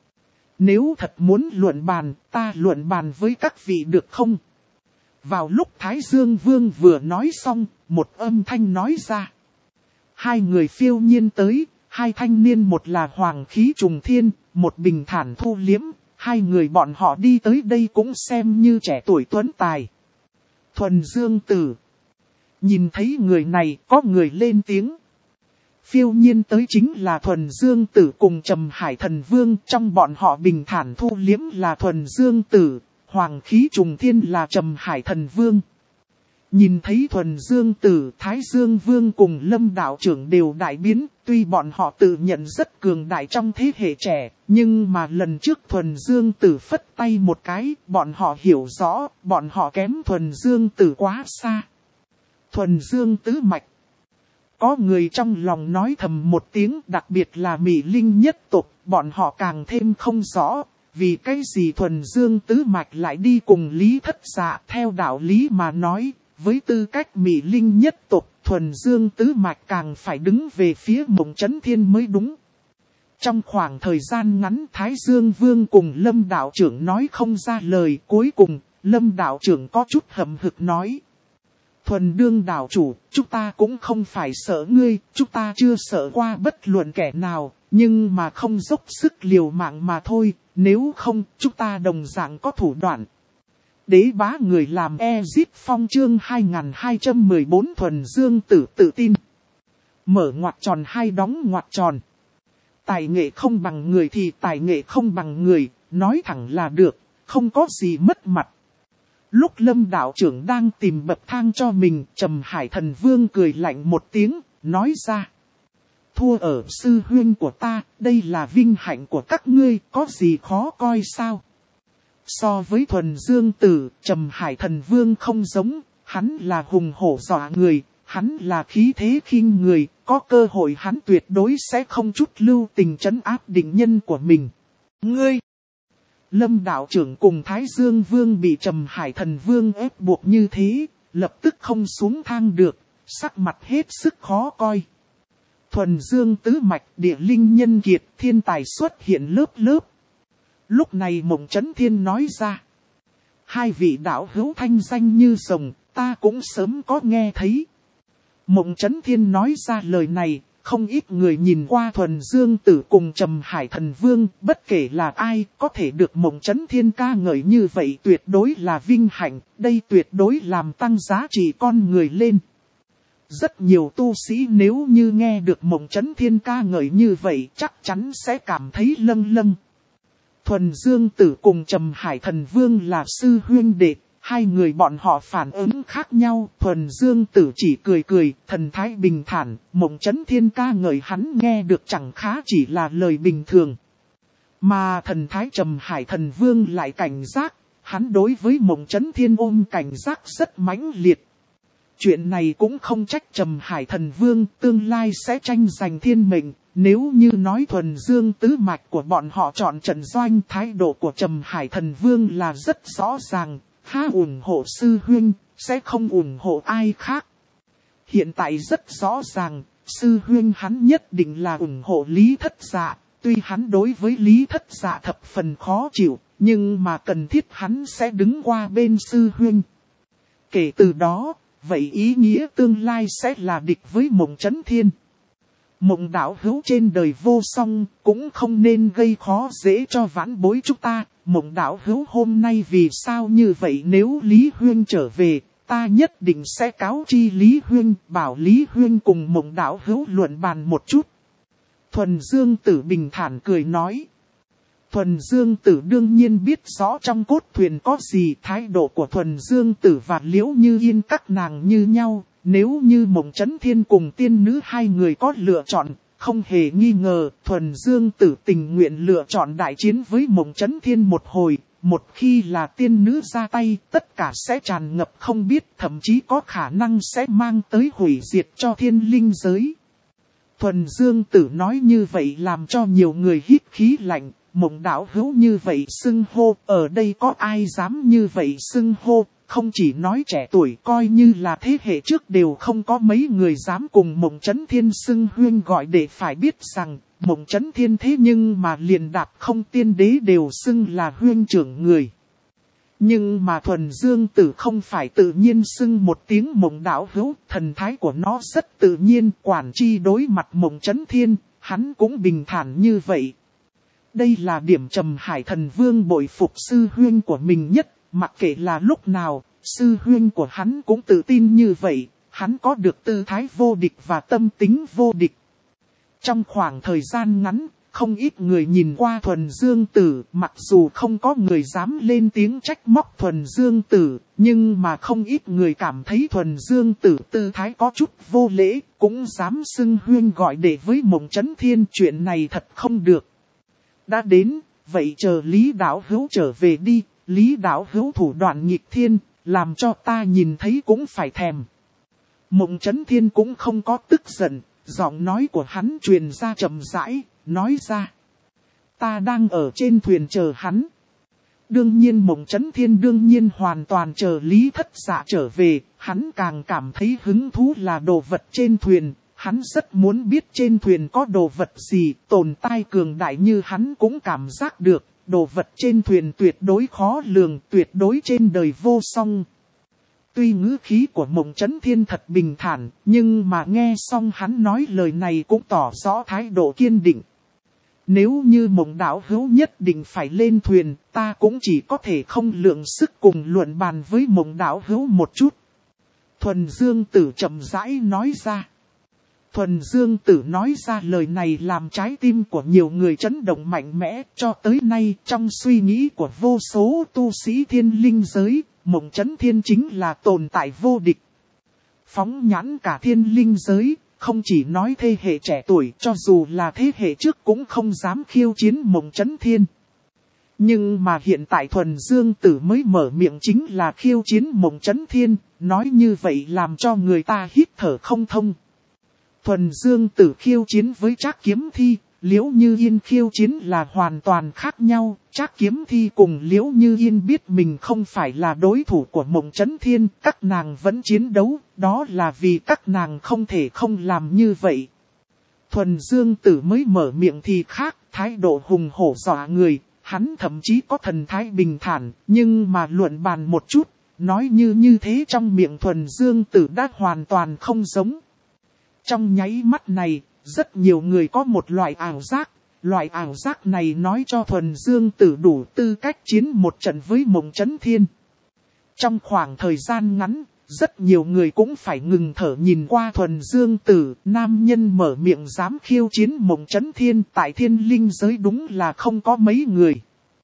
Nếu thật muốn luận bàn, ta luận bàn với các vị được không? Vào lúc Thái Dương Vương vừa nói xong, một âm thanh nói ra. Hai người phiêu nhiên tới, hai thanh niên một là Hoàng Khí Trùng Thiên, một bình thản thu liếm. Hai người bọn họ đi tới đây cũng xem như trẻ tuổi tuấn tài. Thuần Dương Tử. Nhìn thấy người này, có người lên tiếng. Phiêu nhiên tới chính là Thuần Dương Tử cùng Trầm Hải Thần Vương. Trong bọn họ bình thản thu liếm là Thuần Dương Tử, Hoàng Khí Trùng Thiên là Trầm Hải Thần Vương. Nhìn thấy Thuần Dương Tử, Thái Dương Vương cùng Lâm đạo trưởng đều đại biến. Tuy bọn họ tự nhận rất cường đại trong thế hệ trẻ, nhưng mà lần trước Thuần Dương Tử phất tay một cái, bọn họ hiểu rõ, bọn họ kém Thuần Dương Tử quá xa. Thuần Dương tứ mạch. Có người trong lòng nói thầm một tiếng, đặc biệt là Mị Linh nhất tộc, bọn họ càng thêm không rõ. Vì cái gì Thuần Dương tứ mạch lại đi cùng Lý Thất Dạ? Theo đạo lý mà nói, với tư cách Mị Linh nhất tộc, Thuần Dương tứ mạch càng phải đứng về phía Mộng Chấn Thiên mới đúng. Trong khoảng thời gian ngắn, Thái Dương Vương cùng Lâm đạo trưởng nói không ra lời. Cuối cùng, Lâm đạo trưởng có chút hậm hực nói. Thuần đương đạo chủ, chúng ta cũng không phải sợ ngươi, chúng ta chưa sợ qua bất luận kẻ nào, nhưng mà không dốc sức liều mạng mà thôi, nếu không, chúng ta đồng dạng có thủ đoạn. Đế bá người làm Ezip Phong chương 2214 Thuần Dương Tử tự tin. Mở ngoặc tròn hai đóng ngoặc tròn. Tài nghệ không bằng người thì tài nghệ không bằng người, nói thẳng là được, không có gì mất mặt. Lúc Lâm đạo trưởng đang tìm bậc thang cho mình, Trầm Hải Thần Vương cười lạnh một tiếng, nói ra. Thua ở sư huynh của ta, đây là vinh hạnh của các ngươi, có gì khó coi sao? So với Thuần Dương Tử, Trầm Hải Thần Vương không giống, hắn là hùng hổ dọa người, hắn là khí thế khinh người, có cơ hội hắn tuyệt đối sẽ không chút lưu tình trấn áp địch nhân của mình. Ngươi! Lâm đạo trưởng cùng Thái Dương Vương bị Trầm Hải Thần Vương ép buộc như thế, lập tức không xuống thang được, sắc mặt hết sức khó coi. Thuần Dương tứ mạch, địa linh nhân kiệt, thiên tài xuất hiện lớp lớp. Lúc này Mộng Chấn Thiên nói ra. Hai vị đạo hữu thanh danh như rồng, ta cũng sớm có nghe thấy. Mộng Chấn Thiên nói ra lời này, không ít người nhìn qua Thuần Dương Tử cùng Trầm Hải Thần Vương, bất kể là ai có thể được Mộng Chấn Thiên ca ngợi như vậy tuyệt đối là vinh hạnh, đây tuyệt đối làm tăng giá trị con người lên. Rất nhiều tu sĩ nếu như nghe được Mộng Chấn Thiên ca ngợi như vậy chắc chắn sẽ cảm thấy lâng lâng. Thuần Dương Tử cùng Trầm Hải Thần Vương là sư huynh đệ, hai người bọn họ phản ứng khác nhau. Thuần Dương Tử chỉ cười cười, thần thái bình thản, Mộng Chấn Thiên ca ngợi hắn nghe được chẳng khá chỉ là lời bình thường. Mà thần thái Trầm Hải Thần Vương lại cảnh giác, hắn đối với Mộng Chấn Thiên ôm cảnh giác rất mãnh liệt. Chuyện này cũng không trách Trầm Hải Thần Vương, tương lai sẽ tranh giành thiên mệnh. Nếu như nói Thuần Dương tứ mạch của bọn họ chọn trận doanh, thái độ của Trầm Hải Thần Vương là rất rõ ràng. Ha ủng hộ sư huynh, sẽ không ủng hộ ai khác. Hiện tại rất rõ ràng, sư huynh hắn nhất định là ủng hộ Lý Thất Dạ. Tuy hắn đối với Lý Thất Dạ thập phần khó chịu, nhưng mà cần thiết hắn sẽ đứng qua bên sư huynh. Kể từ đó, vậy ý nghĩa tương lai sẽ là địch với Mộng Chấn Thiên. Mộng đạo hữu trên đời vô song, cũng không nên gây khó dễ cho vãn bối chúng ta. Mộng đạo hữu hôm nay vì sao như vậy? Nếu Lý Huyên trở về, ta nhất định sẽ cáo chi Lý Huyên, bảo Lý Huyên cùng Mộng đạo hữu luận bàn một chút. Thuần Dương Tử bình thản cười nói. Thuần Dương Tử đương nhiên biết rõ trong cốt thuyền có gì. Thái độ của Thuần Dương Tử và Liễu Như Yên các nàng như nhau. Nếu như Mộng Chấn Thiên cùng tiên nữ hai người có lựa chọn, Không hề nghi ngờ, Thuần Dương Tử tình nguyện lựa chọn đại chiến với Mộng Chấn Thiên một hồi. Một khi là tiên nữ ra tay, tất cả sẽ tràn ngập không biết, thậm chí có khả năng sẽ mang tới hủy diệt cho thiên linh giới. Thuần Dương Tử nói như vậy làm cho nhiều người hít khí lạnh. Mộng đạo hữu như vậy xưng hô, ở đây có ai dám như vậy xưng hô? Không chỉ nói trẻ tuổi, coi như là thế hệ trước đều không có mấy người dám cùng Mộng Chấn Thiên xưng huyên gọi, để phải biết rằng, Mộng Chấn Thiên thế nhưng mà liền đạp không tiên đế đều xưng là huyên trưởng người. Nhưng mà Thuần Dương Tử không phải tự nhiên xưng một tiếng Mộng đạo hữu, thần thái của nó rất tự nhiên, quản chi đối mặt Mộng Chấn Thiên, hắn cũng bình thản như vậy. Đây là điểm Trầm Hải Thần Vương bội phục sư huyên của mình nhất. Mặc kệ là lúc nào, sư huyên của hắn cũng tự tin như vậy, hắn có được tư thái vô địch và tâm tính vô địch. Trong khoảng thời gian ngắn, không ít người nhìn qua Thuần Dương Tử, mặc dù không có người dám lên tiếng trách móc Thuần Dương Tử, nhưng mà không ít người cảm thấy Thuần Dương Tử tư thái có chút vô lễ, cũng dám xưng huyên gọi để với Mộng Chấn Thiên, chuyện này thật không được. Đã đến, vậy chờ Lý đạo hữu trở về đi. Lý đạo hữu thủ đoạn nghịch thiên, làm cho ta nhìn thấy cũng phải thèm. Mộng Chấn Thiên cũng không có tức giận, giọng nói của hắn truyền ra chậm rãi, nói ra. Ta đang ở trên thuyền chờ hắn. Đương nhiên Mộng Chấn Thiên đương nhiên hoàn toàn chờ Lý Thất Dạ trở về, hắn càng cảm thấy hứng thú là đồ vật trên thuyền. Hắn rất muốn biết trên thuyền có đồ vật gì, tồn tại cường đại như hắn cũng cảm giác được. Đồ vật trên thuyền tuyệt đối khó lường, tuyệt đối trên đời vô song. Tuy ngữ khí của Mộng Chấn Thiên thật bình thản, nhưng mà nghe xong hắn nói lời này cũng tỏ rõ thái độ kiên định. Nếu như Mộng đạo hữu nhất định phải lên thuyền, ta cũng chỉ có thể không lượng sức cùng luận bàn với Mộng đạo hữu một chút. Thuần Dương Tử chậm rãi nói ra. Thuần Dương Tử nói ra lời này làm trái tim của nhiều người chấn động mạnh mẽ. Cho tới nay trong suy nghĩ của vô số tu sĩ thiên linh giới, Mộng Chấn Thiên chính là tồn tại vô địch. Phóng nhãn cả thiên linh giới, không chỉ nói thế hệ trẻ tuổi, cho dù là thế hệ trước cũng không dám khiêu chiến Mộng Chấn Thiên. Nhưng mà hiện tại Thuần Dương Tử mới mở miệng chính là khiêu chiến Mộng Chấn Thiên, nói như vậy làm cho người ta hít thở không thông. Thuần Dương Tử khiêu chiến với Trác Kiếm Thi, Liễu Như Yên khiêu chiến là hoàn toàn khác nhau. Trác Kiếm Thi cùng Liễu Như Yên biết mình không phải là đối thủ của Mộng Chấn Thiên, các nàng vẫn chiến đấu, đó là vì các nàng không thể không làm như vậy. Thuần Dương Tử mới mở miệng thì khác, thái độ hùng hổ dọa người, hắn thậm chí có thần thái bình thản, nhưng mà luận bàn một chút, nói như thế trong miệng Thuần Dương Tử đã hoàn toàn không giống. Trong nháy mắt này, rất nhiều người có một loại ảo giác này nói cho Thuần Dương Tử đủ tư cách chiến một trận với Mộng Chấn Thiên. Trong khoảng thời gian ngắn, rất nhiều người cũng phải ngừng thở nhìn qua Thuần Dương Tử, nam nhân mở miệng dám khiêu chiến Mộng Chấn Thiên, tại thiên linh giới đúng là không có mấy người.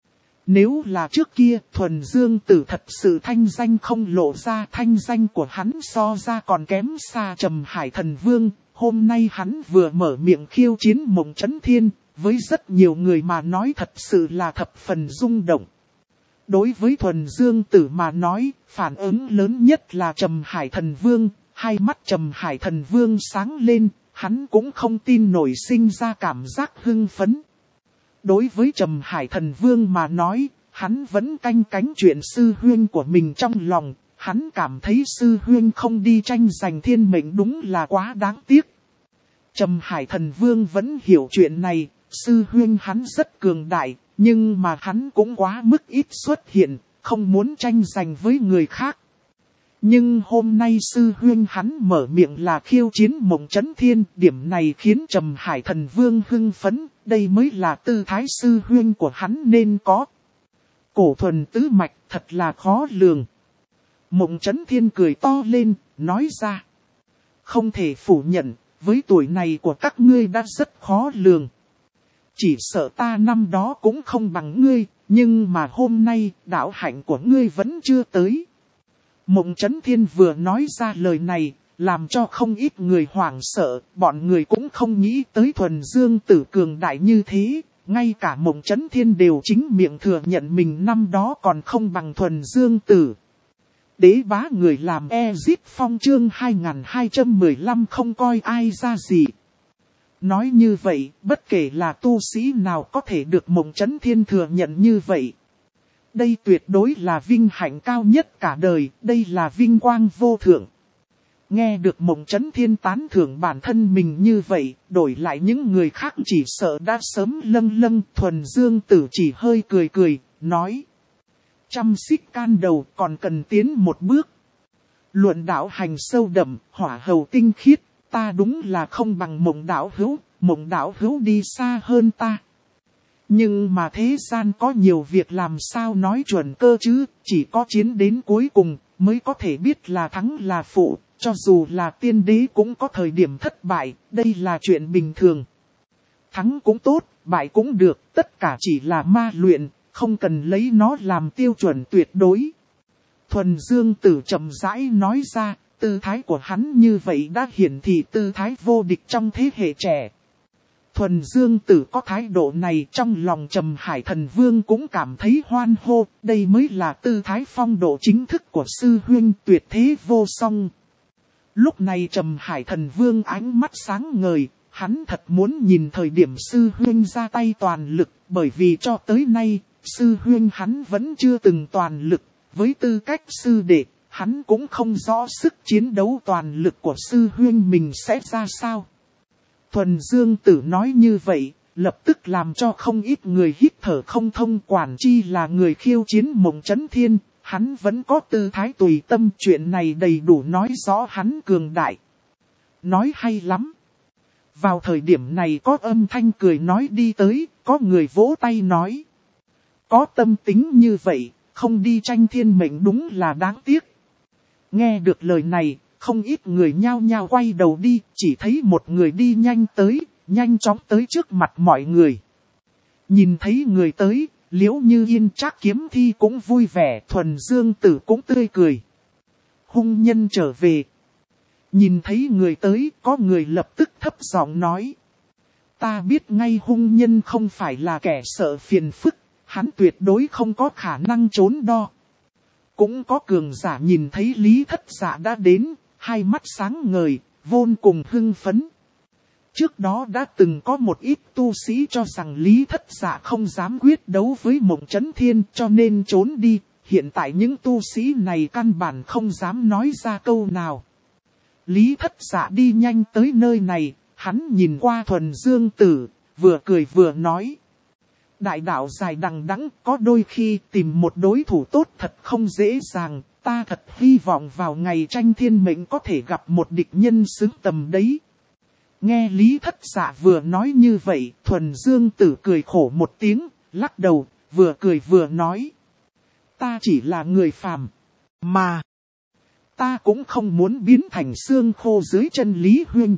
Nếu là trước kia, Thuần Dương Tử thật sự thanh danh không lộ ra, thanh danh của hắn so ra còn kém xa Trầm Hải Thần Vương. Hôm nay hắn vừa mở miệng khiêu chiến Mộng Chấn Thiên, với rất nhiều người mà nói thật sự là thập phần rung động. Đối với Thuần Dương Tử mà nói, phản ứng lớn nhất là Trầm Hải Thần Vương, hai mắt Trầm Hải Thần Vương sáng lên, hắn cũng không tin nổi sinh ra cảm giác hưng phấn. Đối với Trầm Hải Thần Vương mà nói, hắn vẫn canh cánh chuyện sư huyên của mình trong lòng, hắn cảm thấy sư huyên không đi tranh giành thiên mệnh đúng là quá đáng tiếc. Trầm Hải Thần Vương vẫn hiểu chuyện này, sư huyên hắn rất cường đại, nhưng mà hắn cũng quá mức ít xuất hiện, không muốn tranh giành với người khác. Nhưng hôm nay sư huyên hắn mở miệng là khiêu chiến Mộng Chấn Thiên, điểm này khiến Trầm Hải Thần Vương hưng phấn, đây mới là tư thái sư huyên của hắn nên có. Cổ thuần tứ mạch thật là khó lường. Mộng Chấn Thiên cười to lên, nói ra. Không thể phủ nhận, với tuổi này của các ngươi đã rất khó lường. Chỉ sợ ta năm đó cũng không bằng ngươi, nhưng mà hôm nay đạo hạnh của ngươi vẫn chưa tới. Mộng Chấn Thiên vừa nói ra lời này, làm cho không ít người hoảng sợ, bọn người cũng không nghĩ tới Thuần Dương Tử cường đại như thế, ngay cả Mộng Chấn Thiên đều chính miệng thừa nhận mình năm đó còn không bằng Thuần Dương Tử. Đế bá người làm Ezic Phong chương 2215 không coi ai ra gì. Nói như vậy, bất kể là tu sĩ nào có thể được Mộng Chấn Thiên thừa nhận như vậy. Đây tuyệt đối là vinh hạnh cao nhất cả đời, đây là vinh quang vô thượng. Nghe được Mộng Chấn Thiên tán thưởng bản thân mình như vậy, đổi lại những người khác chỉ sợ đã sớm lâng lâng. Thuần Dương Tử chỉ hơi cười cười, nói. Trăm xích can đầu còn cần tiến một bước. Luận đạo hành sâu đậm, hỏa hầu tinh khiết, ta đúng là không bằng Mộng đạo hữu đi xa hơn ta. Nhưng mà thế gian có nhiều việc làm sao nói chuẩn cơ chứ, chỉ có chiến đến cuối cùng mới có thể biết là thắng là phụ, cho dù là tiên đế cũng có thời điểm thất bại, đây là chuyện bình thường. Thắng cũng tốt, bại cũng được, tất cả chỉ là ma luyện, không cần lấy nó làm tiêu chuẩn tuyệt đối. Thuần Dương Tử chậm rãi nói ra, tư thái của hắn như vậy đã hiển thị tư thái vô địch trong thế hệ trẻ. Thuần Dương Tử có thái độ này trong lòng Trầm Hải Thần Vương cũng cảm thấy hoan hô, đây mới là tư thái phong độ chính thức của sư huynh tuyệt thế vô song. Lúc này Trầm Hải Thần Vương ánh mắt sáng ngời, hắn thật muốn nhìn thời điểm sư huynh ra tay toàn lực, bởi vì cho tới nay, sư huynh hắn vẫn chưa từng toàn lực, với tư cách sư đệ, hắn cũng không rõ sức chiến đấu toàn lực của sư huynh mình sẽ ra sao. Thuần Dương Tử nói như vậy, lập tức làm cho không ít người hít thở không thông, quản chi là người khiêu chiến Mộng Chấn Thiên, hắn vẫn có tư thái tùy tâm, chuyện này đầy đủ nói rõ hắn cường đại. Nói hay lắm. Vào thời điểm này có âm thanh cười nói đi tới, có người vỗ tay nói. Có tâm tính như vậy, không đi tranh thiên mệnh đúng là đáng tiếc. Nghe được lời này, không ít người nhao nhao quay đầu đi, chỉ thấy một người đi nhanh chóng tới trước mặt mọi người. Nhìn thấy người tới, Liễu Như Yên Trác Kiếm Thi cũng vui vẻ, Thuần Dương Tử cũng tươi cười. Hung nhân trở về. Nhìn thấy người tới, có người lập tức thấp giọng nói. Ta biết ngay hung nhân không phải là kẻ sợ phiền phức, hắn tuyệt đối không có khả năng trốn đo. Cũng có cường giả nhìn thấy Lý Thất Dạ đã đến, hai mắt sáng ngời, vô cùng hưng phấn. Trước đó đã từng có một ít tu sĩ cho rằng Lý Thất Dạ không dám quyết đấu với Mộng Chấn Thiên cho nên trốn đi. Hiện tại những tu sĩ này căn bản không dám nói ra câu nào. Lý Thất Dạ đi nhanh tới nơi này, hắn nhìn qua Thuần Dương Tử, vừa cười vừa nói. Đại đạo dài đằng đẵng, có đôi khi tìm một đối thủ tốt thật không dễ dàng, ta thật hy vọng vào ngày tranh thiên mệnh có thể gặp một địch nhân xứng tầm đấy. Nghe Lý Thất Dạ vừa nói như vậy, Thuần Dương Tử cười khổ một tiếng, lắc đầu, vừa cười vừa nói. Ta chỉ là người phàm, mà ta cũng không muốn biến thành xương khô dưới chân Lý Huynh.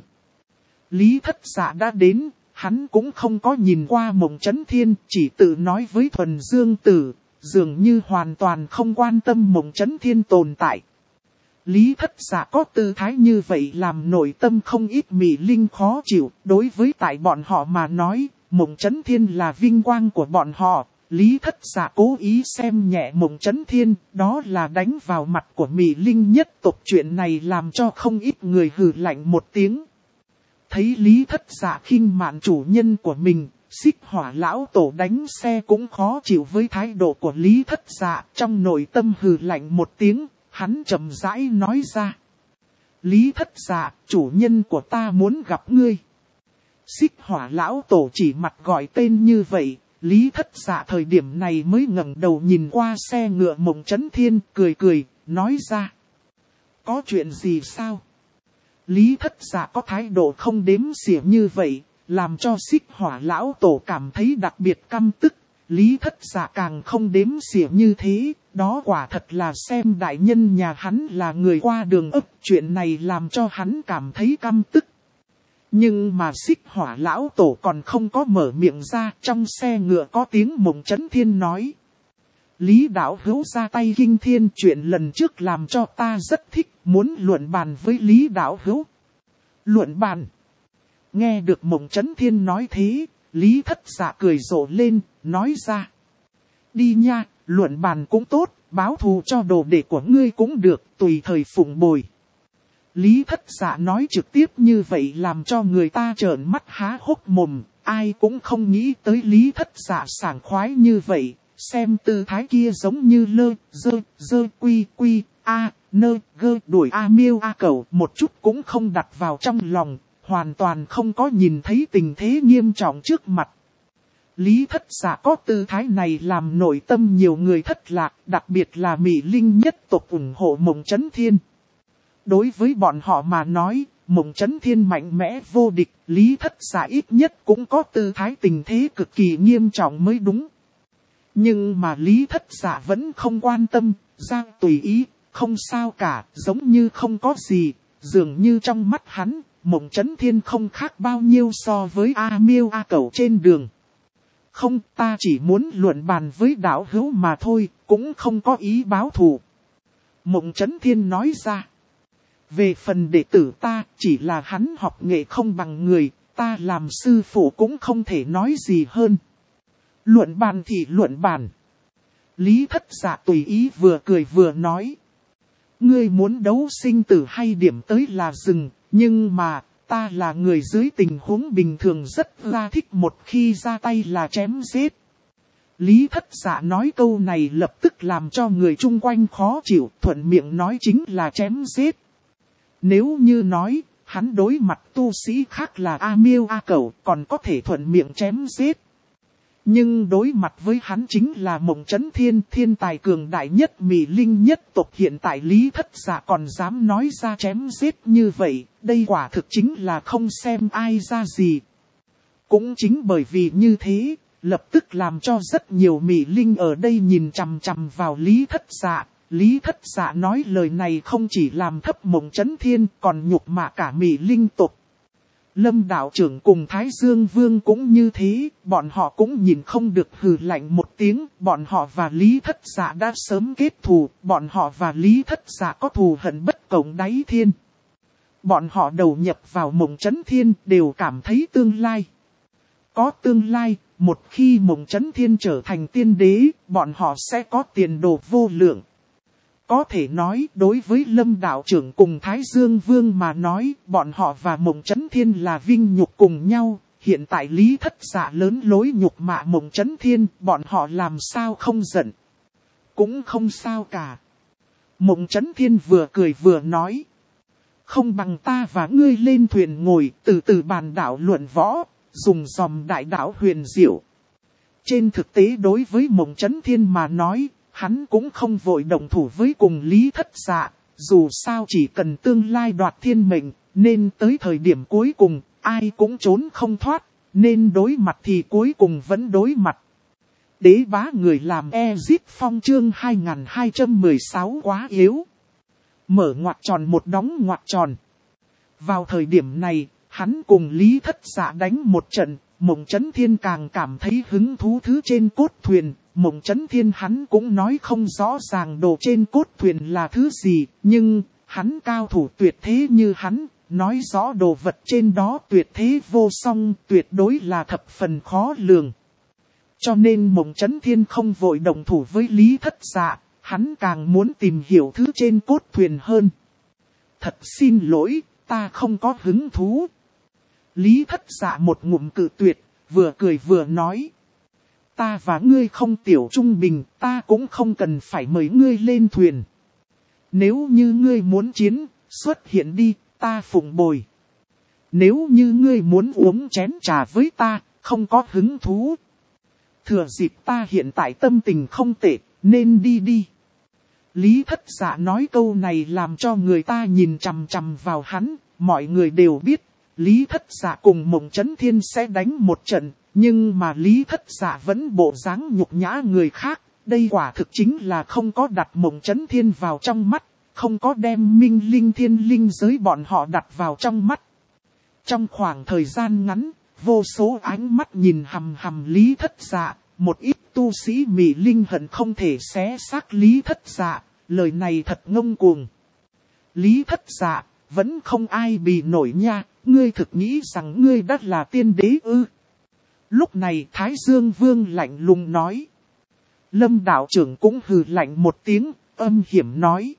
Lý Thất Dạ đã đến, hắn cũng không có nhìn qua Mộng Chấn Thiên, chỉ tự nói với Thuần Dương Tử, dường như hoàn toàn không quan tâm Mộng Chấn Thiên tồn tại. Lý Thất Dạ có tư thái như vậy làm nội tâm không ít mị linh khó chịu, đối với tại bọn họ mà nói, Mộng Chấn Thiên là vinh quang của bọn họ. Lý Thất Dạ cố ý xem nhẹ Mộng Chấn Thiên, đó là đánh vào mặt của mị linh nhất tộc, chuyện này làm cho không ít người hừ lạnh một tiếng. Thấy Lý Thất Dạ khinh mạn chủ nhân của mình, Xích Hỏa lão tổ đánh xe cũng khó chịu với thái độ của Lý Thất Dạ, trong nội tâm hừ lạnh một tiếng, hắn chậm rãi nói ra. Lý Thất Dạ, chủ nhân của ta muốn gặp ngươi. Xích Hỏa lão tổ chỉ mặt gọi tên như vậy, Lý Thất Dạ thời điểm này mới ngẩng đầu nhìn qua xe ngựa Mộng Chấn Thiên, cười cười, nói ra. Có chuyện gì sao? Lý Thất Dạ có thái độ không đếm xỉa như vậy, làm cho Xích Hỏa lão tổ cảm thấy đặc biệt căm tức. Lý Thất Dạ càng không đếm xỉa như thế, đó quả thật là xem đại nhân nhà hắn là người qua đường ấp, chuyện này làm cho hắn cảm thấy căm tức. Nhưng mà Xích Hỏa lão tổ còn không có mở miệng ra, trong xe ngựa có tiếng Mộng Chấn Thiên nói. Lý đạo hữu ra tay kinh thiên, chuyện lần trước làm cho ta rất thích, muốn luận bàn với Lý đạo hữu. Luận bàn. Nghe được Mộng Chấn Thiên nói thế, Lý Thất Dạ cười rộ lên, nói ra. Đi nha, luận bàn cũng tốt, báo thù cho đồ đệ của ngươi cũng được, tùy thời phụng bồi. Lý Thất Dạ nói trực tiếp như vậy làm cho người ta trợn mắt há hốc mồm, ai cũng không nghĩ tới Lý Thất Dạ sảng khoái như vậy, xem tư thái kia giống như lơ, dơ, quy, a, nơ, gơ, đuổi a miêu a cẩu, một chút cũng không đặt vào trong lòng, hoàn toàn không có nhìn thấy tình thế nghiêm trọng trước mặt. Lý Thất Dạ có tư thái này làm nội tâm nhiều người thất lạc, đặc biệt là Mỹ Linh nhất tộc ủng hộ Mộng Chấn Thiên. Đối với bọn họ mà nói, Mộng Chấn Thiên mạnh mẽ vô địch, Lý Thất Dạ ít nhất cũng có tư thái tình thế cực kỳ nghiêm trọng mới đúng. Nhưng mà Lý Thất Dạ vẫn không quan tâm, giang tùy ý, không sao cả, giống như không có gì, dường như trong mắt hắn, Mộng Chấn Thiên không khác bao nhiêu so với A Miêu A Cẩu trên đường. Không, ta chỉ muốn luận bàn với đạo hữu mà thôi, cũng không có ý báo thù. Mộng Chấn Thiên nói ra. Về phần đệ tử ta, chỉ là hắn học nghệ không bằng người, ta làm sư phụ cũng không thể nói gì hơn. Luận bàn thì luận bàn. Lý Thất Dạ tùy ý vừa cười vừa nói. Ngươi muốn đấu sinh tử hay điểm tới là dừng, nhưng mà, ta là người dưới tình huống bình thường rất là thích một khi ra tay là chém giết. Lý Thất Dạ nói câu này lập tức làm cho người chung quanh khó chịu, thuận miệng nói chính là chém giết. Nếu như nói, hắn đối mặt tu sĩ khác là A Miêu A Cẩu còn có thể thuận miệng chém giết. Nhưng đối mặt với hắn chính là Mộng Chấn Thiên, thiên tài cường đại nhất Mỹ Linh nhất tộc, hiện tại Lý Thất Dạ còn dám nói ra chém giết như vậy, đây quả thực chính là không xem ai ra gì. Cũng chính bởi vì như thế, lập tức làm cho rất nhiều Mỹ Linh ở đây nhìn chằm chằm vào Lý Thất Dạ. Lý Thất Dạ nói lời này không chỉ làm thấp Mộng Chấn Thiên còn nhục mạ cả Mỹ Linh tộc. Lâm đạo trưởng cùng Thái Dương Vương cũng như thế, bọn họ cũng nhìn không được hừ lạnh một tiếng, bọn họ và Lý Thất Dạ đã sớm kết thù, bọn họ và Lý Thất Dạ có thù hận bất cộng đáy thiên. Bọn họ đầu nhập vào Mộng Chấn Thiên đều cảm thấy tương lai. Có tương lai, một khi Mộng Chấn Thiên trở thành tiên đế, bọn họ sẽ có tiền đồ vô lượng. Có thể nói, đối với Lâm đạo trưởng cùng Thái Dương Vương mà nói, bọn họ và Mộng Chấn Thiên là vinh nhục cùng nhau. Hiện tại Lý Thất Dạ lớn lối nhục mạ Mộng Chấn Thiên, bọn họ làm sao không giận. Cũng không sao cả. Mộng Chấn Thiên vừa cười vừa nói. Không bằng ta và ngươi lên thuyền ngồi, từ từ bàn đạo luận võ, dùng dòm đại đạo huyền diệu. Trên thực tế đối với Mộng Chấn Thiên mà nói, hắn cũng không vội động thủ với cùng Lý Thất Dạ, dù sao chỉ cần tương lai đoạt thiên mệnh, nên tới thời điểm cuối cùng, ai cũng trốn không thoát, nên đối mặt thì cuối cùng vẫn đối mặt. Đế bá người làm Ezip Phong chương 2216 quá yếu. Mở ngoặc tròn một đóng ngoặc tròn. Vào thời điểm này, hắn cùng Lý Thất Dạ đánh một trận, Mộng Chấn Thiên càng cảm thấy hứng thú thứ trên cốt thuyền. Mộng Chấn Thiên hắn cũng nói không rõ ràng đồ trên cốt thuyền là thứ gì, nhưng hắn cao thủ tuyệt thế như hắn, nói rõ đồ vật trên đó tuyệt thế vô song, tuyệt đối là thập phần khó lường. Cho nên Mộng Chấn Thiên không vội động thủ với Lý Thất Dạ, hắn càng muốn tìm hiểu thứ trên cốt thuyền hơn. Thật xin lỗi, ta không có hứng thú. Lý Thất Dạ một ngụm cự tuyệt, vừa cười vừa nói. Ta và ngươi không tiểu trung bình, ta cũng không cần phải mời ngươi lên thuyền. Nếu như ngươi muốn chiến, xuất hiện đi, ta phụng bồi. Nếu như ngươi muốn uống chén trà với ta, không có hứng thú. Thừa dịp ta hiện tại tâm tình không tệ, nên đi đi. Lý Thất Dạ nói câu này làm cho người ta nhìn chằm chằm vào hắn, mọi người đều biết, Lý Thất Dạ cùng Mộng Chấn Thiên sẽ đánh một trận. Nhưng mà Lý Thất Dạ vẫn bộ dáng nhục nhã người khác, đây quả thực chính là không có đặt Mộng Chấn Thiên vào trong mắt, không có đem Minh Linh Thiên Linh giới bọn họ đặt vào trong mắt. Trong khoảng thời gian ngắn, vô số ánh mắt nhìn hằm hằm Lý Thất Dạ, một ít tu sĩ Mị Linh hận không thể xé xác Lý Thất Dạ, lời này thật ngông cuồng. Lý Thất Dạ, vẫn không ai bì nổi nha, ngươi thực nghĩ rằng ngươi đã là tiên đế ư? Lúc này Thái Dương Vương lạnh lùng nói. Lâm đạo trưởng cũng hừ lạnh một tiếng, âm hiểm nói.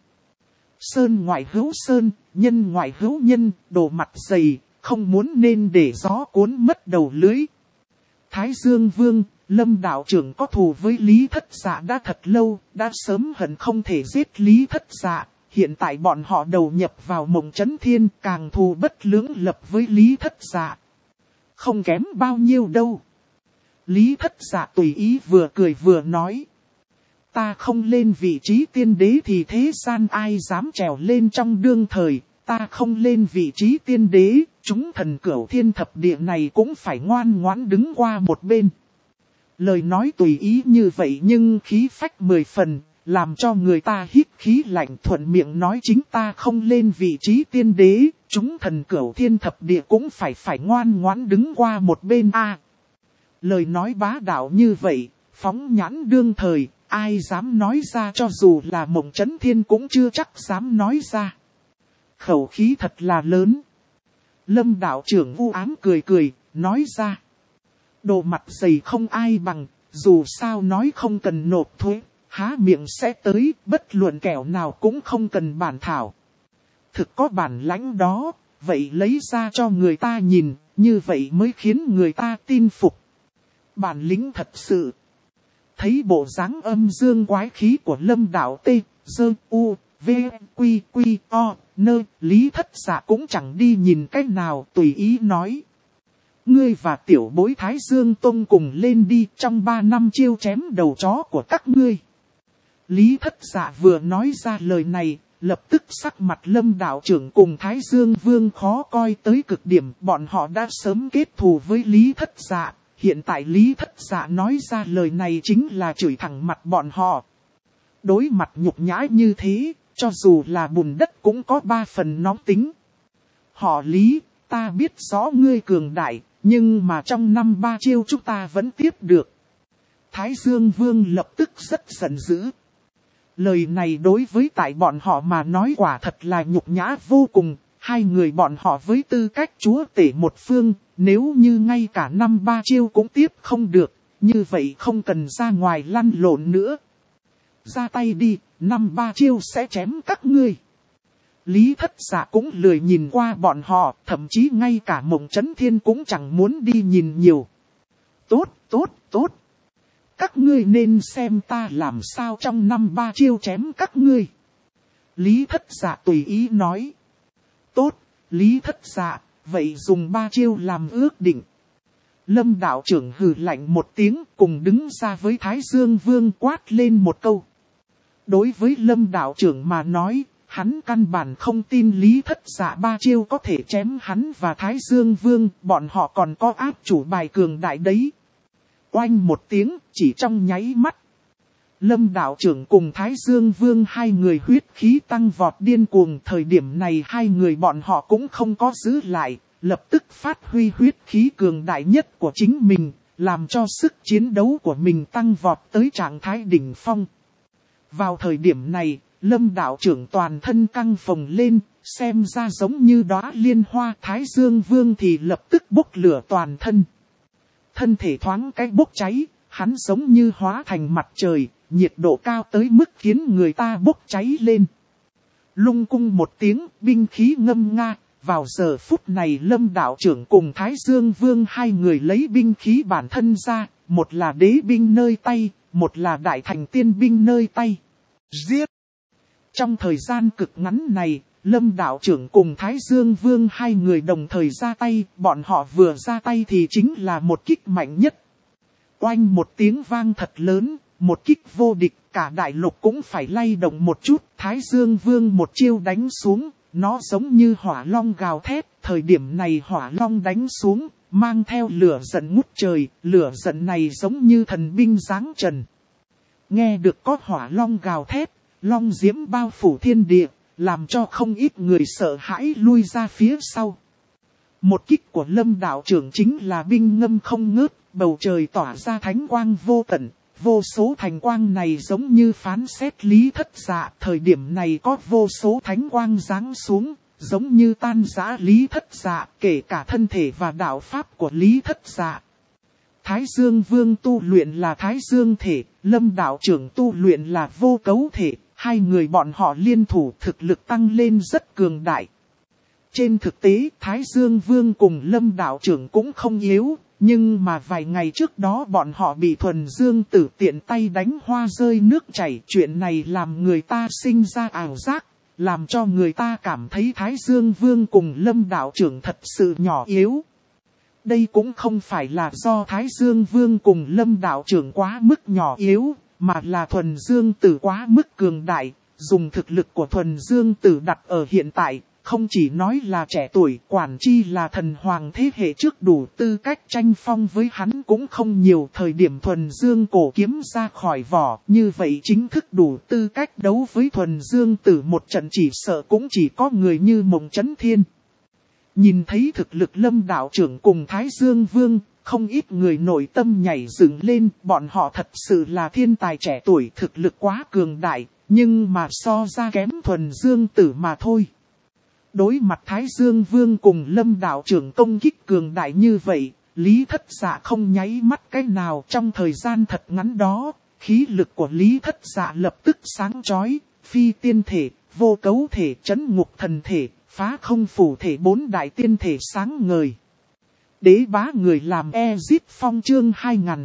Sơn ngoại hữu sơn, nhân ngoại hữu nhân, đồ mặt dày, không muốn nên để gió cuốn mất đầu lưới. Thái Dương Vương, Lâm đạo trưởng có thù với Lý Thất Dạ đã thật lâu, đã sớm hận không thể giết Lý Thất Dạ. Hiện tại bọn họ đầu nhập vào Mộng Chấn Thiên, càng thù bất lưỡng lập với Lý Thất Dạ. Không kém bao nhiêu đâu. Lý Thất Dạ tùy ý vừa cười vừa nói. Ta không lên vị trí tiên đế thì thế gian ai dám trèo lên trong đương thời. Ta không lên vị trí tiên đế, chúng thần Cửu Thiên Thập Địa này cũng phải ngoan ngoãn đứng qua một bên. Lời nói tùy ý như vậy nhưng khí phách 10 phần, làm cho người ta hít khí lạnh, thuận miệng nói chính ta không lên vị trí tiên đế, chúng thần Cửu Thiên Thập Địa cũng phải ngoan ngoãn đứng qua một bên a. Lời nói bá đạo như vậy, phóng nhãn đương thời, ai dám nói ra, cho dù là Mộng Chấn Thiên cũng chưa chắc dám nói ra. Khẩu khí thật là lớn. Lâm đạo trưởng u ám cười, nói ra. Đồ mặt dày không ai bằng, dù sao nói không cần nộp thuế, há miệng sẽ tới, bất luận kẻo nào cũng không cần bản thảo. Thực có bản lãnh đó, vậy lấy ra cho người ta nhìn, như vậy mới khiến người ta tin phục. Bản lĩnh thật sự. Thấy bộ dáng âm dương quái khí của Lâm đạo T, Dơ, U, V, Quy, Quy, O, Nơ, Lý Thất Dạ cũng chẳng đi nhìn cách nào, tùy ý nói. Ngươi và tiểu bối Thái Dương Tông cùng lên đi, trong 3 năm chiêu chém đầu chó của các ngươi. Lý Thất Dạ vừa nói ra lời này, lập tức sắc mặt Lâm đạo trưởng cùng Thái Dương Vương khó coi tới cực điểm. Bọn họ đã sớm kết thù với Lý Thất Dạ, hiện tại Lý Thất Dạ nói ra lời này chính là chửi thẳng mặt bọn họ. Đối mặt nhục nhã như thế, cho dù là bùn đất cũng có 3 phần nóng tính. Họ Lý, ta biết rõ ngươi cường đại, nhưng mà trong 5-3 chiêu chúng ta vẫn tiếp được. Thái Dương Vương lập tức rất giận dữ. Lời này đối với tại bọn họ mà nói quả thật là nhục nhã vô cùng. Hai người bọn họ với tư cách chúa tể một phương, nếu như ngay cả 5-3 chiêu cũng tiếp không được, như vậy không cần ra ngoài lăn lộn nữa. Ra tay đi, 5-3 chiêu sẽ chém các ngươi. Lý Thất Dạ cũng lười nhìn qua bọn họ, thậm chí ngay cả Mộng Chấn Thiên cũng chẳng muốn đi nhìn nhiều. Tốt. Các ngươi nên xem ta làm sao trong 5-3 chiêu chém các ngươi. Lý Thất Dạ tùy ý nói. Tốt, Lý Thất Dạ, vậy dùng 3 chiêu làm ước định. Lâm đạo trưởng hừ lạnh một tiếng, cùng đứng ra với Thái Dương Vương quát lên một câu. Đối với Lâm đạo trưởng mà nói, hắn căn bản không tin Lý Thất Dạ 3 chiêu có thể chém hắn và Thái Dương Vương, bọn họ còn có áp chủ bài cường đại đấy. Oanh một tiếng, chỉ trong nháy mắt. Lâm đạo trưởng cùng Thái Dương Vương hai người huyết khí tăng vọt điên cuồng. Thời điểm này hai người bọn họ cũng không có giữ lại, lập tức phát huy huyết khí cường đại nhất của chính mình, làm cho sức chiến đấu của mình tăng vọt tới trạng thái đỉnh phong. Vào thời điểm này, Lâm đạo trưởng toàn thân căng phồng lên, xem ra giống như đóa liên hoa. Thái Dương Vương thì lập tức bốc lửa toàn thân. Thân thể thoáng cái bốc cháy, hắn giống như hóa thành mặt trời, nhiệt độ cao tới mức khiến người ta bốc cháy lên. Lung cung một tiếng, binh khí ngâm nga. Vào giờ phút này Lâm đạo trưởng cùng Thái Dương Vương hai người lấy binh khí bản thân ra, một là đế binh nơi tay, một là đại thành tiên binh nơi tay. Giết! Trong thời gian cực ngắn này, Lâm đạo trưởng cùng Thái Dương Vương hai người đồng thời ra tay, bọn họ vừa ra tay thì chính là một kích mạnh nhất. Oanh một tiếng vang thật lớn, một kích vô địch, cả đại lục cũng phải lay động một chút. Thái Dương Vương một chiêu đánh xuống, nó giống như hỏa long gào thét. Thời điểm này hỏa long đánh xuống, mang theo lửa giận ngút trời, lửa giận này giống như thần binh giáng trần. Nghe được có hỏa long gào thét, long diễm bao phủ thiên địa, làm cho không ít người sợ hãi lui ra phía sau. Một kích của Lâm đạo trưởng chính là binh ngâm không ngớt, bầu trời tỏa ra thánh quang vô tận, Vô số thành quang này giống như phán xét Lý Thất Dạ, thời điểm này có vô số thánh quang giáng xuống, giống như tan rã Lý Thất Dạ, kể cả thân thể và đạo pháp của Lý Thất Dạ. Thái Dương Vương tu luyện là Thái Dương thể, Lâm đạo trưởng tu luyện là Vô Cấu thể, hai người bọn họ liên thủ thực lực tăng lên rất cường đại. Trên thực tế, Thái Dương Vương cùng Lâm đạo trưởng cũng không yếu, nhưng mà vài ngày trước đó bọn họ bị Thuần Dương Tử tiện tay đánh hoa rơi nước chảy. Chuyện này làm người ta sinh ra ảo giác, làm cho người ta cảm thấy Thái Dương Vương cùng Lâm đạo trưởng thật sự nhỏ yếu. Đây cũng không phải là do Thái Dương Vương cùng Lâm đạo trưởng quá mức nhỏ yếu, mà là Thuần Dương Tử quá mức cường đại. Dùng thực lực của Thuần Dương Tử đặt ở hiện tại, không chỉ nói là trẻ tuổi, quản chi là thần hoàng thế hệ trước đủ tư cách tranh phong với hắn cũng không nhiều. Thời điểm Thuần Dương cổ kiếm ra khỏi vỏ, như vậy chính thức đủ tư cách đấu với Thuần Dương Tử một trận chỉ sợ cũng chỉ có người như Mộng Chấn Thiên. Nhìn thấy thực lực Lâm đạo trưởng cùng Thái Dương Vương, không ít người nội tâm nhảy dựng lên, bọn họ thật sự là thiên tài trẻ tuổi, thực lực quá cường đại, nhưng mà so ra kém Thuần Dương Tử mà thôi. Đối mặt Thái Dương Vương cùng Lâm đạo trưởng công kích cường đại như vậy, Lý Thất Dạ không nháy mắt cái nào. Trong thời gian thật ngắn đó, khí lực của Lý Thất Dạ lập tức sáng chói, phi tiên thể, vô cấu thể, chấn ngục thần thể, phá không phủ thể, 4 đại tiên thể sáng ngời. Đế bá người làm Ezip Phong chương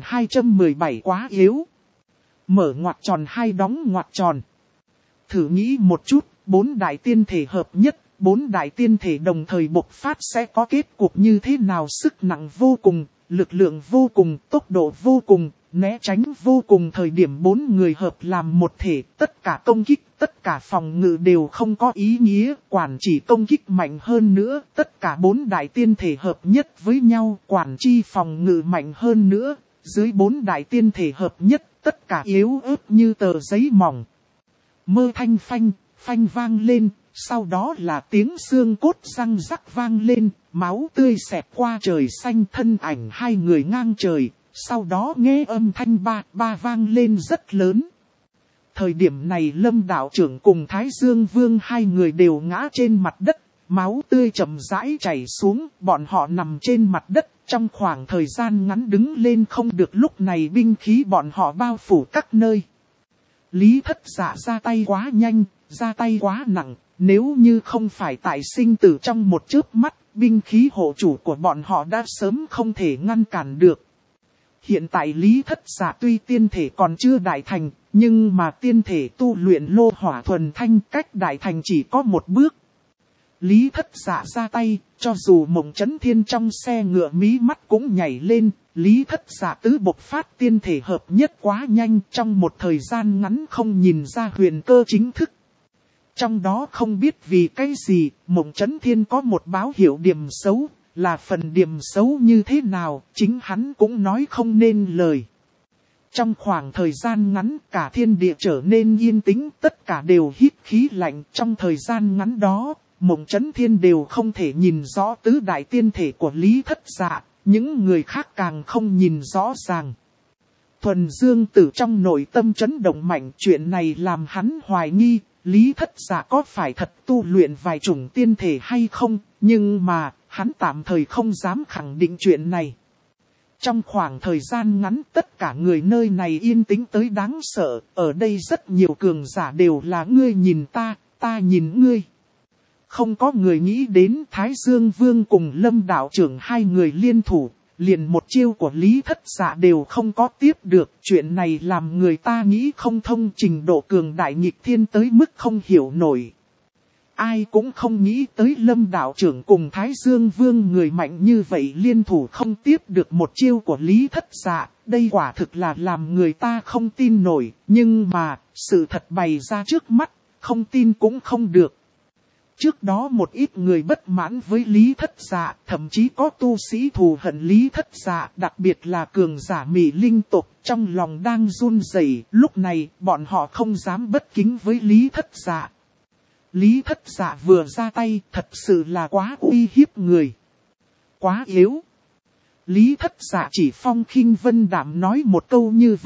2217 quá yếu. Mở ngoặc tròn hay đóng ngoặc tròn. Thử nghĩ một chút, 4 đại tiên thể hợp nhất, 4 đại tiên thể đồng thời bộc phát sẽ có kết cục như thế nào? Sức nặng vô cùng, lực lượng vô cùng, tốc độ vô cùng, né tránh vô cùng. Thời điểm 4 người hợp làm một thể, tất cả công kích, tất cả phòng ngự đều không có ý nghĩa, quản chỉ công kích mạnh hơn nữa. Tất cả 4 đại tiên thể hợp nhất với nhau, quản chi phòng ngự mạnh hơn nữa. Dưới 4 đại tiên thể hợp nhất, tất cả yếu ớt như tờ giấy mỏng. Mơ thanh phanh, phanh vang lên. Sau đó là tiếng xương cốt răng rắc vang lên, máu tươi xẹt qua trời xanh, thân ảnh hai người ngang trời, sau đó nghe âm thanh ba ba vang lên rất lớn. Thời điểm này Lâm đạo trưởng cùng Thái Dương Vương hai người đều ngã trên mặt đất, máu tươi chậm rãi chảy xuống, bọn họ nằm trên mặt đất, trong khoảng thời gian ngắn đứng lên không được. Lúc này binh khí bọn họ bao phủ các nơi. Lý Thất Dạ ra tay quá nhanh, ra tay quá nặng. Nếu như không phải tại sinh tử trong một chớp mắt, binh khí hộ chủ của bọn họ đã sớm không thể ngăn cản được. Hiện tại Lý Thất Dạ tuy tiên thể còn chưa đại thành, nhưng mà tiên thể tu luyện lô hỏa thuần thanh, cách đại thành chỉ có một bước. Lý Thất Dạ ra tay, cho dù Mộng Chấn Thiên trong xe ngựa mí mắt cũng nhảy lên. Lý Thất Dạ tứ bộc phát tiên thể hợp nhất quá nhanh, trong một thời gian ngắn không nhìn ra huyền cơ chính thức. Trong đó không biết vì cái gì, Mộng Chấn Thiên có một báo hiệu điểm xấu, là phần điểm xấu như thế nào, chính hắn cũng nói không nên lời. Trong khoảng thời gian ngắn, cả thiên địa trở nên yên tĩnh, tất cả đều hít khí lạnh. Trong thời gian ngắn đó, Mộng Chấn Thiên đều không thể nhìn rõ tứ đại tiên thể của Lý Thất Dạ, những người khác càng không nhìn rõ ràng. Thuần Dương Tử trong nội tâm chấn động mạnh, chuyện này làm hắn hoài nghi. Lý Thất Dạ có phải thật tu luyện vài chủng tiên thể hay không, nhưng mà, hắn tạm thời không dám khẳng định chuyện này. Trong khoảng thời gian ngắn tất cả người nơi này yên tĩnh tới đáng sợ, ở đây rất nhiều cường giả đều là ngươi nhìn ta, ta nhìn ngươi. Không có người nghĩ đến Thái Dương Vương cùng Lâm đạo trưởng hai người liên thủ, liền một chiêu của Lý Thất Dạ đều không có tiếp được. Chuyện này làm người ta nghĩ không thông, trình độ cường đại nghịch thiên tới mức không hiểu nổi. Ai cũng không nghĩ tới Lâm đạo trưởng cùng Thái Dương Vương người mạnh như vậy liên thủ không tiếp được một chiêu của Lý Thất Dạ. Đây quả thực là làm người ta không tin nổi, nhưng mà sự thật bày ra trước mắt, không tin cũng không được. Trước đó một ít người bất mãn với Lý Thất Dạ, thậm chí có tu sĩ thù hận Lý Thất Dạ, đặc biệt là cường giả Mị Linh tộc, trong lòng đang run rẩy. Lúc này, bọn họ không dám bất kính với Lý Thất Dạ. Lý Thất Dạ vừa ra tay, thật sự là quá uy hiếp người. Quá yếu. Lý Thất Dạ chỉ phong khinh vân đạm nói một câu như vậy,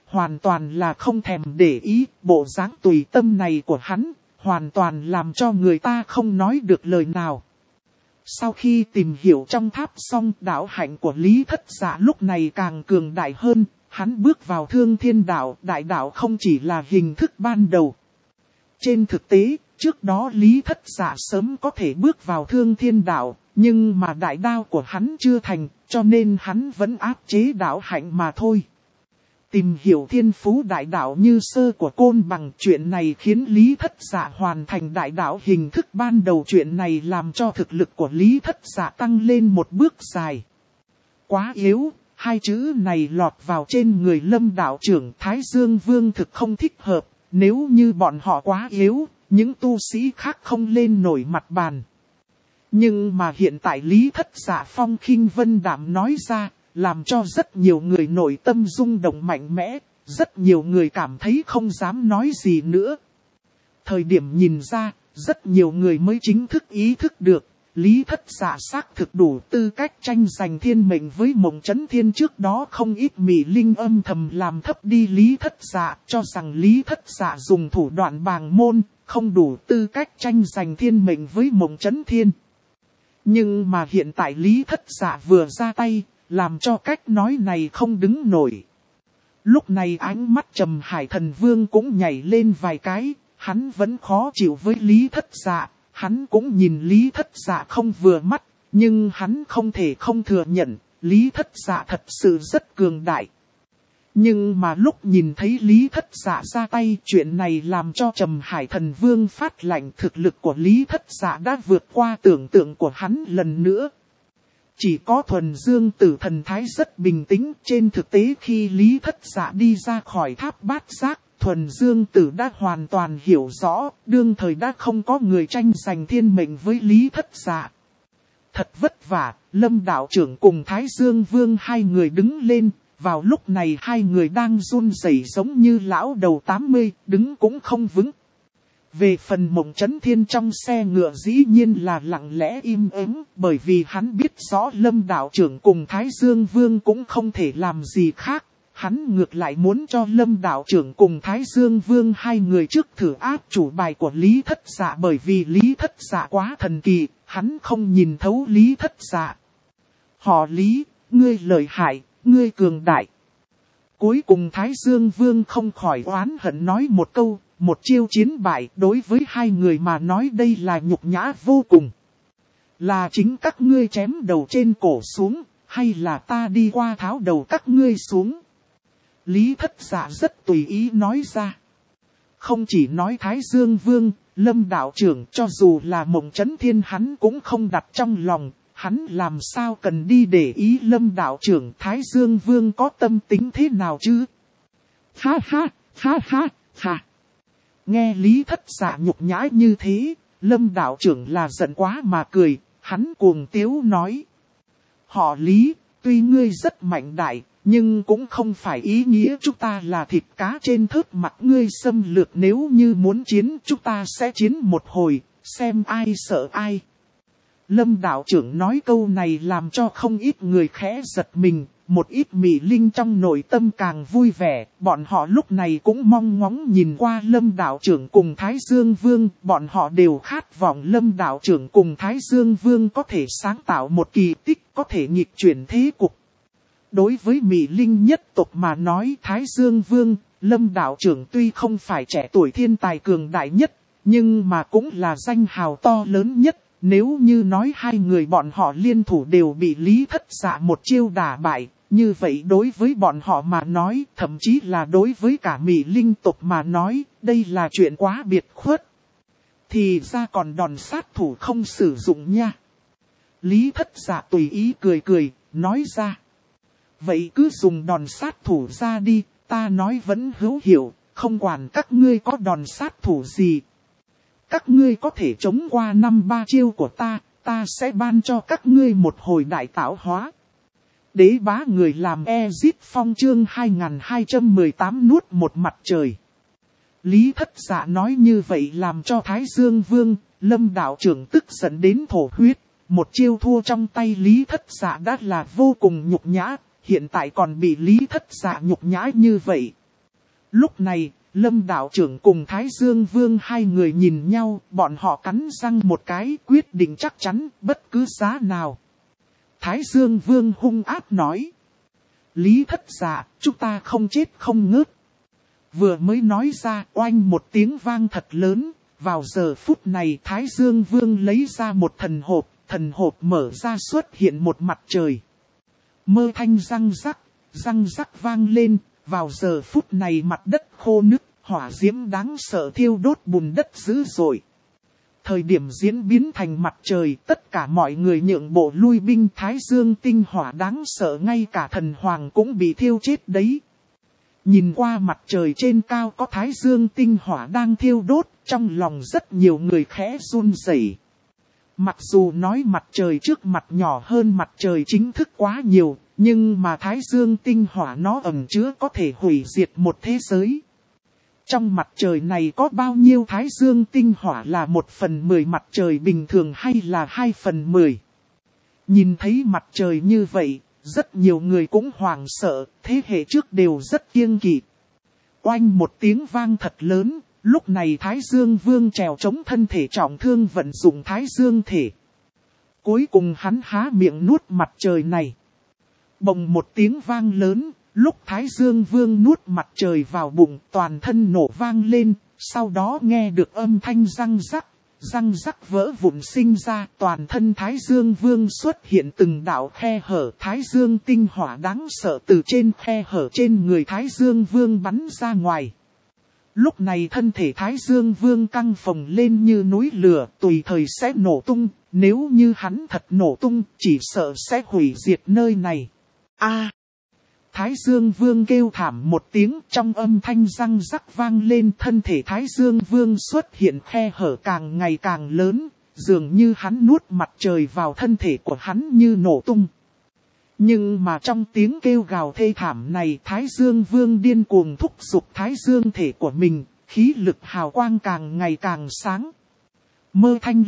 hoàn toàn là không thèm để ý, bộ dáng tùy tâm này của hắn, hoàn toàn làm cho người ta không nói được lời nào. Sau khi tìm hiểu trong tháp xong, đạo hạnh của Lý Thất Dạ lúc này càng cường đại hơn, hắn bước vào Thương Thiên Đạo, đại đạo không chỉ là hình thức ban đầu. Trên thực tế, trước đó Lý Thất Dạ sớm có thể bước vào Thương Thiên Đạo, nhưng mà đại đao của hắn chưa thành, cho nên hắn vẫn áp chế đạo hạnh mà thôi. Tìm hiểu thiên phú đại đạo như sơ của Côn Bằng, chuyện này khiến Lý Thất Dạ hoàn thành đại đạo hình thức ban đầu, chuyện này làm cho thực lực của Lý Thất Dạ tăng lên một bước dài. Quá yếu, hai chữ này lọt vào trên người Lâm đạo trưởng. Thái Dương Vương thực không thích hợp, nếu như bọn họ quá yếu, những tu sĩ khác không lên nổi mặt bàn. Nhưng mà hiện tại Lý Thất Dạ phong khinh vân đạm nói ra, làm cho rất nhiều người nội tâm rung động mạnh mẽ, rất nhiều người cảm thấy không dám nói gì nữa. Thời điểm nhìn ra, rất nhiều người mới chính thức ý thức được, Lý Thất Dạ xác thực đủ tư cách tranh giành thiên mệnh với Mộng Chấn Thiên. Trước đó không ít mị linh âm thầm làm thấp đi Lý Thất Dạ, cho rằng Lý Thất Dạ dùng thủ đoạn bàng môn, không đủ tư cách tranh giành thiên mệnh với Mộng Chấn Thiên. Nhưng mà hiện tại Lý Thất Dạ vừa ra tay, làm cho cách nói này không đứng nổi. Lúc này ánh mắt Trầm Hải Thần Vương cũng nhảy lên vài cái, hắn vẫn khó chịu với Lý Thất Dạ, hắn cũng nhìn Lý Thất Dạ không vừa mắt, nhưng hắn không thể không thừa nhận, Lý Thất Dạ thật sự rất cường đại. Nhưng mà lúc nhìn thấy Lý Thất Dạ ra tay, chuyện này làm cho Trầm Hải Thần Vương phát lạnh, thực lực của Lý Thất Dạ đã vượt qua tưởng tượng của hắn lần nữa. Chỉ có Thuần Dương Tử thần thái rất bình tĩnh, trên thực tế khi Lý Thất Dạ đi ra khỏi tháp Bát Giác, Thuần Dương Tử đã hoàn toàn hiểu rõ, đương thời đã không có người tranh giành thiên mệnh với Lý Thất Dạ. Thật vất vả, Lâm đạo trưởng cùng Thái Dương Vương hai người đứng lên, vào lúc này hai người đang run rẩy giống như lão đầu 80, đứng cũng không vững. Về phần Mộng Chấn Thiên trong xe ngựa dĩ nhiên là lặng lẽ im ắng, bởi vì hắn biết rõ Lâm đạo trưởng cùng Thái Dương Vương cũng không thể làm gì khác. Hắn ngược lại muốn cho Lâm đạo trưởng cùng Thái Dương Vương hai người trước thử áp chủ bài của Lý Thất Dạ, bởi vì Lý Thất Dạ quá thần kỳ, hắn không nhìn thấu Lý Thất Dạ. Họ Lý, ngươi lợi hại, ngươi cường đại. Cuối cùng Thái Dương Vương không khỏi oán hận nói một câu, một chiêu chiến bại đối với hai người mà nói đây là nhục nhã vô cùng. Là chính các ngươi chém đầu trên cổ xuống, hay là ta đi qua tháo đầu các ngươi xuống? Lý Thất Dạ rất tùy ý nói ra. Không chỉ nói Thái Dương Vương, Lâm đạo trưởng, cho dù là Mộng Chấn Thiên hắn cũng không đặt trong lòng. Hắn làm sao cần đi để ý Lâm đạo trưởng, Thái Dương Vương có tâm tính thế nào chứ? Ha ha, ha ha, ha. Nghe Lý Thất Dạ nhục nhã như thế, Lâm đạo trưởng là giận quá mà cười, hắn cuồng tiếu nói. Họ Lý, tuy ngươi rất mạnh đại, nhưng cũng không phải ý nghĩa chúng ta là thịt cá trên thớt mặt ngươi xâm lược, nếu như muốn chiến chúng ta sẽ chiến một hồi, xem ai sợ ai. Lâm đạo trưởng nói câu này làm cho không ít người khẽ giật mình, một ít mị linh trong nội tâm càng vui vẻ, bọn họ lúc này cũng mong ngóng nhìn qua Lâm đạo trưởng cùng Thái Dương Vương, bọn họ đều khát vọng Lâm đạo trưởng cùng Thái Dương Vương có thể sáng tạo một kỳ tích, có thể nghịch chuyển thế cục. Đối với mị linh nhất tộc mà nói, Thái Dương Vương, Lâm đạo trưởng tuy không phải trẻ tuổi thiên tài cường đại nhất, nhưng mà cũng là danh hào to lớn nhất. Nếu như nói hai người bọn họ liên thủ đều bị Lý Thất Dạ một chiêu đả bại, như vậy đối với bọn họ mà nói, thậm chí là đối với cả mị linh tộc mà nói, đây là chuyện quá biệt khuất. Thì ra còn đòn sát thủ không sử dụng nha. Lý Thất Dạ tùy ý cười cười, nói ra. Vậy cứ dùng đòn sát thủ ra đi, ta nói vẫn hữu hiệu, không quản các ngươi có đòn sát thủ gì. Các ngươi có thể chống qua 5-3 chiêu của ta sẽ ban cho các ngươi một hồi đại tạo hóa. Đế bá người làm Ezit Phong chương 2218 nuốt một mặt trời. Lý Thất Dạ nói như vậy làm cho Thái Dương Vương, Lâm đạo trưởng tức giận đến thổ huyết. Một chiêu thua trong tay Lý Thất Dạ đã là vô cùng nhục nhã, hiện tại còn bị Lý Thất Dạ nhục nhã như vậy. Lúc này, Lâm đạo trưởng cùng Thái Dương Vương hai người nhìn nhau, bọn họ cắn răng một cái, quyết định chắc chắn, bất cứ giá nào. Thái Dương Vương hung ác nói. Lý Thất Dạ, chúng ta không chết không ngớt. Vừa mới nói ra, oanh một tiếng vang thật lớn. Vào giờ phút này, Thái Dương Vương lấy ra một thần hộp mở ra xuất hiện một mặt trời. Mơ thanh răng rắc vang lên. Vào giờ phút này mặt đất khô nứt, hỏa diễm đáng sợ thiêu đốt bùn đất dữ dội. Thời điểm diễn biến thành mặt trời, tất cả mọi người nhượng bộ lui binh. Thái Dương tinh hỏa đáng sợ, ngay cả thần hoàng cũng bị thiêu chết đấy. Nhìn qua mặt trời trên cao có Thái Dương tinh hỏa đang thiêu đốt, trong lòng rất nhiều người khẽ run rẩy. Mặc dù nói mặt trời trước mặt nhỏ hơn mặt trời chính thức quá nhiều, nhưng mà Thái Dương tinh hỏa nó ẩn chứa có thể hủy diệt một thế giới. Trong mặt trời này có bao nhiêu Thái Dương tinh hỏa là 1/10 mặt trời bình thường hay là 2/10? Nhìn thấy mặt trời như vậy, rất nhiều người cũng hoảng sợ, thế hệ trước đều rất kiêng kỵ. Oanh một tiếng vang thật lớn, lúc này Thái Dương Vương trèo chống thân thể trọng thương vận dụng Thái Dương thể. Cuối cùng hắn há miệng nuốt mặt trời này. Bồng một tiếng vang lớn, lúc Thái Dương Vương nuốt mặt trời vào bụng, toàn thân nổ vang lên, sau đó nghe được âm thanh răng rắc vỡ vụn sinh ra, toàn thân Thái Dương Vương xuất hiện từng đạo khe hở, Thái Dương tinh hỏa đáng sợ từ trên khe hở trên người Thái Dương Vương bắn ra ngoài. Lúc này thân thể Thái Dương Vương căng phồng lên như núi lửa, tùy thời sẽ nổ tung, nếu như hắn thật nổ tung, chỉ sợ sẽ hủy diệt nơi này. Thái Dương Vương kêu thảm một tiếng, trong âm thanh răng rắc vang lên, thân thể Thái Dương Vương xuất hiện khe hở càng ngày càng lớn, dường như hắn nuốt mặt trời vào thân thể của hắn như nổ tung. Nhưng mà trong tiếng kêu gào thê thảm này, Thái Dương Vương điên cuồng thúc giục Thái Dương thể của mình, khí lực hào quang càng ngày càng sáng. Mơ thanh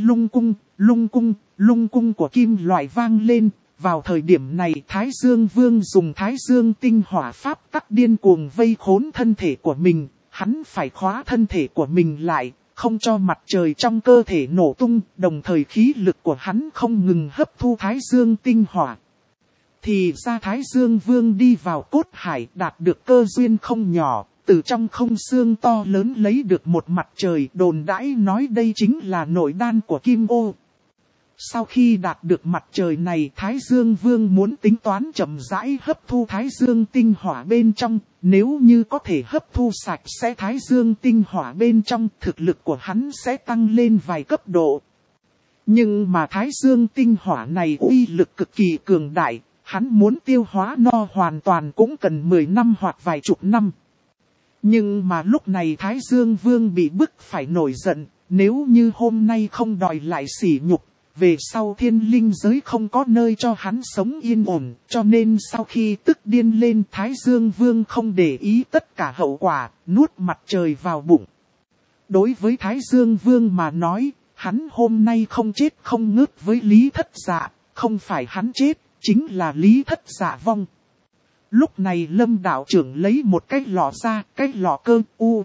lung cung của kim loại vang lên. Vào thời điểm này Thái Dương Vương dùng Thái Dương tinh hỏa pháp tắc điên cuồng vây khốn thân thể của mình, hắn phải khóa thân thể của mình lại, không cho mặt trời trong cơ thể nổ tung, đồng thời khí lực của hắn không ngừng hấp thu Thái Dương tinh hỏa. Thì ra Thái Dương Vương đi vào cốt hải đạt được cơ duyên không nhỏ, từ trong không xương to lớn lấy được một mặt trời, đồn đãi nói đây chính là nội đan của Kim Ô. Sau khi đạt được mặt trời này, Thái Dương Vương muốn tính toán chậm rãi hấp thu Thái Dương tinh hỏa bên trong, nếu như có thể hấp thu sạch sẽ Thái Dương tinh hỏa bên trong, thực lực của hắn sẽ tăng lên vài cấp độ. Nhưng mà Thái Dương tinh hỏa này uy lực cực kỳ cường đại, hắn muốn tiêu hóa no hoàn toàn cũng cần 10 năm hoặc vài chục năm. Nhưng mà lúc này Thái Dương Vương bị bức phải nổi giận, nếu như hôm nay không đòi lại sỉ nhục, về sau thiên linh giới không có nơi cho hắn sống yên ổn, cho nên sau khi tức điên lên Thái Dương Vương không để ý tất cả hậu quả, nuốt mặt trời vào bụng. Đối với Thái Dương Vương mà nói, hắn hôm nay không chết không ngớt với Lý Thất Dạ, không phải hắn chết, chính là Lý Thất Dạ vong. Lúc này Lâm đạo trưởng lấy một cái lọ ra, cái lọ cơ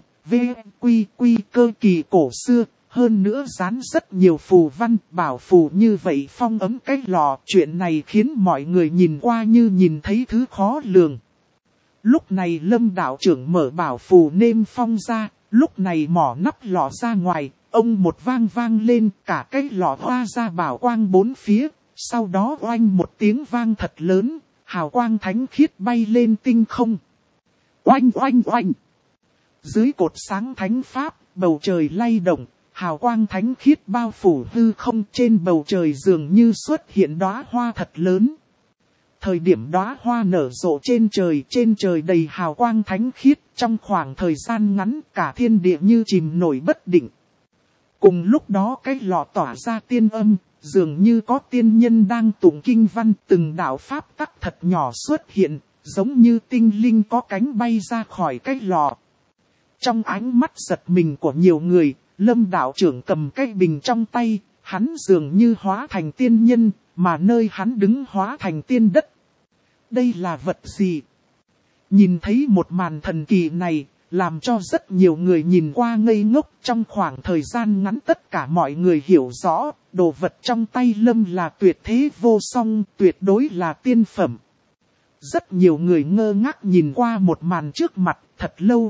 quy cơ kỳ cổ xưa. Hơn nữa dán rất nhiều phù văn, bảo phù như vậy phong ấm cái lò. Chuyện này khiến mọi người nhìn qua như nhìn thấy thứ khó lường. Lúc này Lâm đạo trưởng mở bảo phù nêm phong ra, lúc này mỏ nắp lò ra ngoài, ông một vang lên, cả cái lò hoa ra bảo quang bốn phía. Sau đó oanh một tiếng vang thật lớn, hào quang thánh khiết bay lên tinh không. Oanh! Dưới cột sáng thánh pháp, bầu trời lay động. Hào quang thánh khiết bao phủ hư không, trên bầu trời dường như xuất hiện đóa hoa thật lớn. Thời điểm đóa hoa nở rộ trên trời đầy hào quang thánh khiết, trong khoảng thời gian ngắn cả thiên địa như chìm nổi bất định. Cùng lúc đó cái lò tỏa ra tiên âm, dường như có tiên nhân đang tụng kinh văn, từng đạo pháp tắc thật nhỏ xuất hiện, giống như tinh linh có cánh bay ra khỏi cái lò. Trong ánh mắt giật mình của nhiều người, Lâm đạo trưởng cầm cái bình trong tay, hắn dường như hóa thành tiên nhân, mà nơi hắn đứng hóa thành tiên đất. Đây là vật gì? Nhìn thấy một màn thần kỳ này, làm cho rất nhiều người nhìn qua ngây ngốc. Trong khoảng thời gian ngắn tất cả mọi người hiểu rõ, đồ vật trong tay Lâm là tuyệt thế vô song, tuyệt đối là tiên phẩm. Rất nhiều người ngơ ngác nhìn qua một màn trước mặt, thật lâu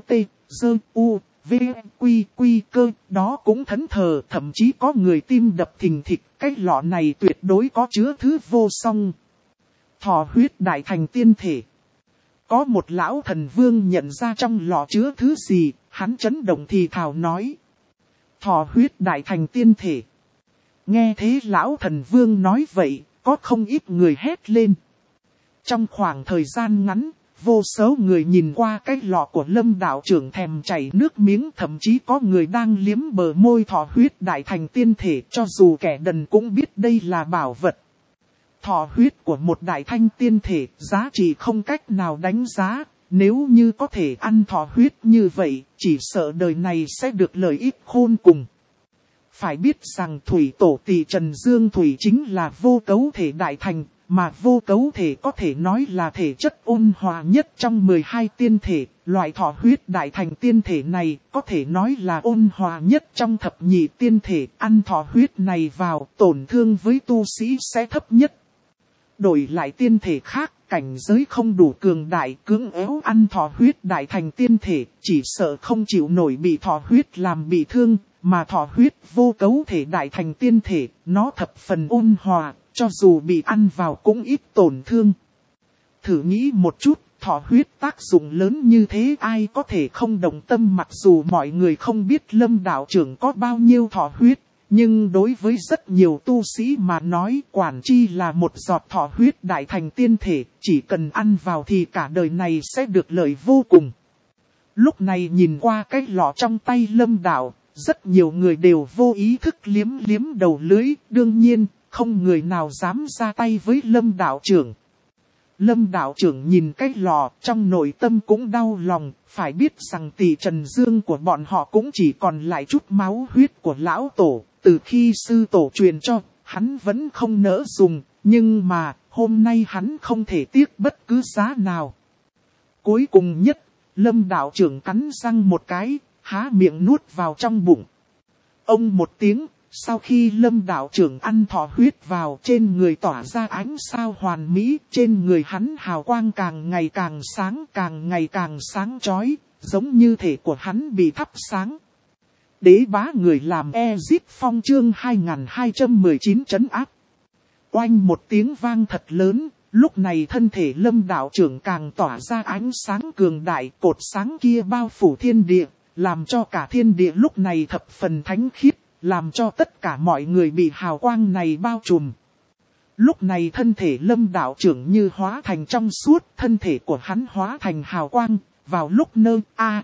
cơ, đó cũng thẫn thờ, thậm chí có người tim đập thình thịch, cái lọ này tuyệt đối có chứa thứ vô song. Thọ huyết đại thành tiên thể. Có một lão thần vương nhận ra trong lọ chứa thứ gì, hắn chấn động thì thào nói. Thọ huyết đại thành tiên thể. Nghe thế lão thần vương nói vậy, có không ít người hét lên. Trong khoảng thời gian ngắn, vô số người nhìn qua cái lọ của Lâm đạo trưởng thèm chảy nước miếng, thậm chí có người đang liếm bờ môi thọ huyết đại thành tiên thể, cho dù kẻ đần cũng biết đây là bảo vật. Thọ huyết của một đại thanh tiên thể, giá trị không cách nào đánh giá, nếu như có thể ăn thọ huyết như vậy, chỉ sợ đời này sẽ được lợi ích khôn cùng. Phải biết rằng thủy tổ tỳ Trần Dương Thủy chính là vô cấu thể đại thành, mà vô cấu thể có thể nói là thể chất ôn hòa nhất trong 12 tiên thể, loại thọ huyết đại thành tiên thể này có thể nói là ôn hòa nhất trong thập nhị tiên thể, ăn thọ huyết này vào tổn thương với tu sĩ sẽ thấp nhất. Đổi lại tiên thể khác, cảnh giới không đủ cường đại, cưỡng ép ăn thọ huyết đại thành tiên thể, chỉ sợ không chịu nổi bị thọ huyết làm bị thương, mà thọ huyết vô cấu thể đại thành tiên thể, nó thập phần ôn hòa, cho dù bị ăn vào cũng ít tổn thương. Thử nghĩ một chút, thọ huyết tác dụng lớn như thế ai có thể không động tâm, mặc dù mọi người không biết Lâm đạo trưởng có bao nhiêu thọ huyết. Nhưng đối với rất nhiều tu sĩ mà nói, quản chi là một giọt thọ huyết đại thành tiên thể, chỉ cần ăn vào thì cả đời này sẽ được lợi vô cùng. Lúc này nhìn qua cái lọ trong tay Lâm đạo, rất nhiều người đều vô ý thức liếm đầu lưỡi, đương nhiên, không người nào dám ra tay với Lâm đạo trưởng. Lâm đạo trưởng nhìn cái lọ, trong nội tâm cũng đau lòng, phải biết rằng tỷ Trần Dương của bọn họ cũng chỉ còn lại chút máu huyết của lão tổ. Từ khi sư tổ truyền cho, hắn vẫn không nỡ dùng, nhưng mà, hôm nay hắn không thể tiếc bất cứ giá nào. Cuối cùng nhất, Lâm đạo trưởng cắn răng một cái, há miệng nuốt vào trong bụng. Ông một tiếng, sau khi Lâm đạo trưởng ăn thọ huyết vào, trên người tỏa ra ánh sao hoàn mỹ, trên người hắn hào quang càng ngày càng sáng chói, giống như thể của hắn bị thắp sáng. Đế bá người làm Ezip Phong chương 2219 trấn áp. Oanh một tiếng vang thật lớn, lúc này thân thể Lâm đạo trưởng càng tỏa ra ánh sáng cường đại, cột sáng kia bao phủ thiên địa, làm cho cả thiên địa lúc này thập phần thánh khiết, làm cho tất cả mọi người bị hào quang này bao trùm. Lúc này thân thể Lâm đạo trưởng như hóa thành trong suốt, thân thể của hắn hóa thành hào quang, vào lúc nơi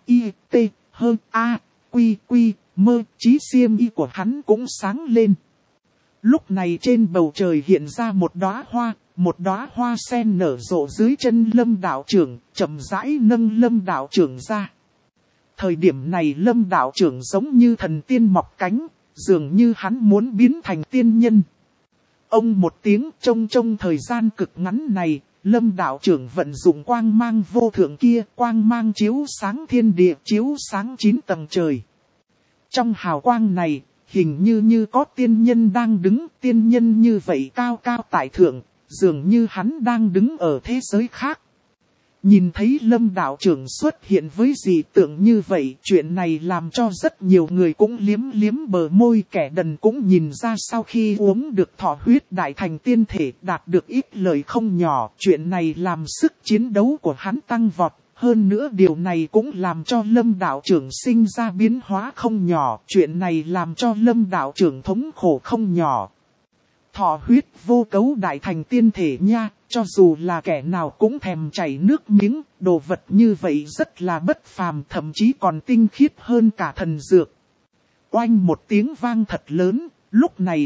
mơ chí xiêm y của hắn cũng sáng lên. Lúc này trên bầu trời hiện ra một đóa hoa sen nở rộ dưới chân Lâm đạo trưởng, chậm rãi nâng Lâm đạo trưởng ra. Thời điểm này Lâm đạo trưởng giống như thần tiên mọc cánh, dường như hắn muốn biến thành tiên nhân. Ông một tiếng, trong thời gian cực ngắn này, Lâm đạo trưởng vận dụng quang mang vô thượng kia, quang mang chiếu sáng thiên địa, chiếu sáng 9 tầng trời. Trong hào quang này, hình như có tiên nhân đang đứng, tiên nhân như vậy cao cao tại thượng, dường như hắn đang đứng ở thế giới khác. Nhìn thấy Lâm đạo trưởng xuất hiện với dị tượng như vậy, chuyện này làm cho rất nhiều người cũng liếm bờ môi, kẻ đần cũng nhìn ra sau khi uống được thọ huyết đại thành tiên thể đạt được ít lợi không nhỏ, chuyện này làm sức chiến đấu của hắn tăng vọt. Hơn nữa điều này cũng làm cho Lâm đạo trưởng sinh ra biến hóa không nhỏ, chuyện này làm cho Lâm đạo trưởng thống khổ không nhỏ. Thọ huyết vô cấu đại thành tiên thể nha, cho dù là kẻ nào cũng thèm chảy nước miếng, đồ vật như vậy rất là bất phàm, thậm chí còn tinh khiết hơn cả thần dược. Oanh một tiếng vang thật lớn, lúc này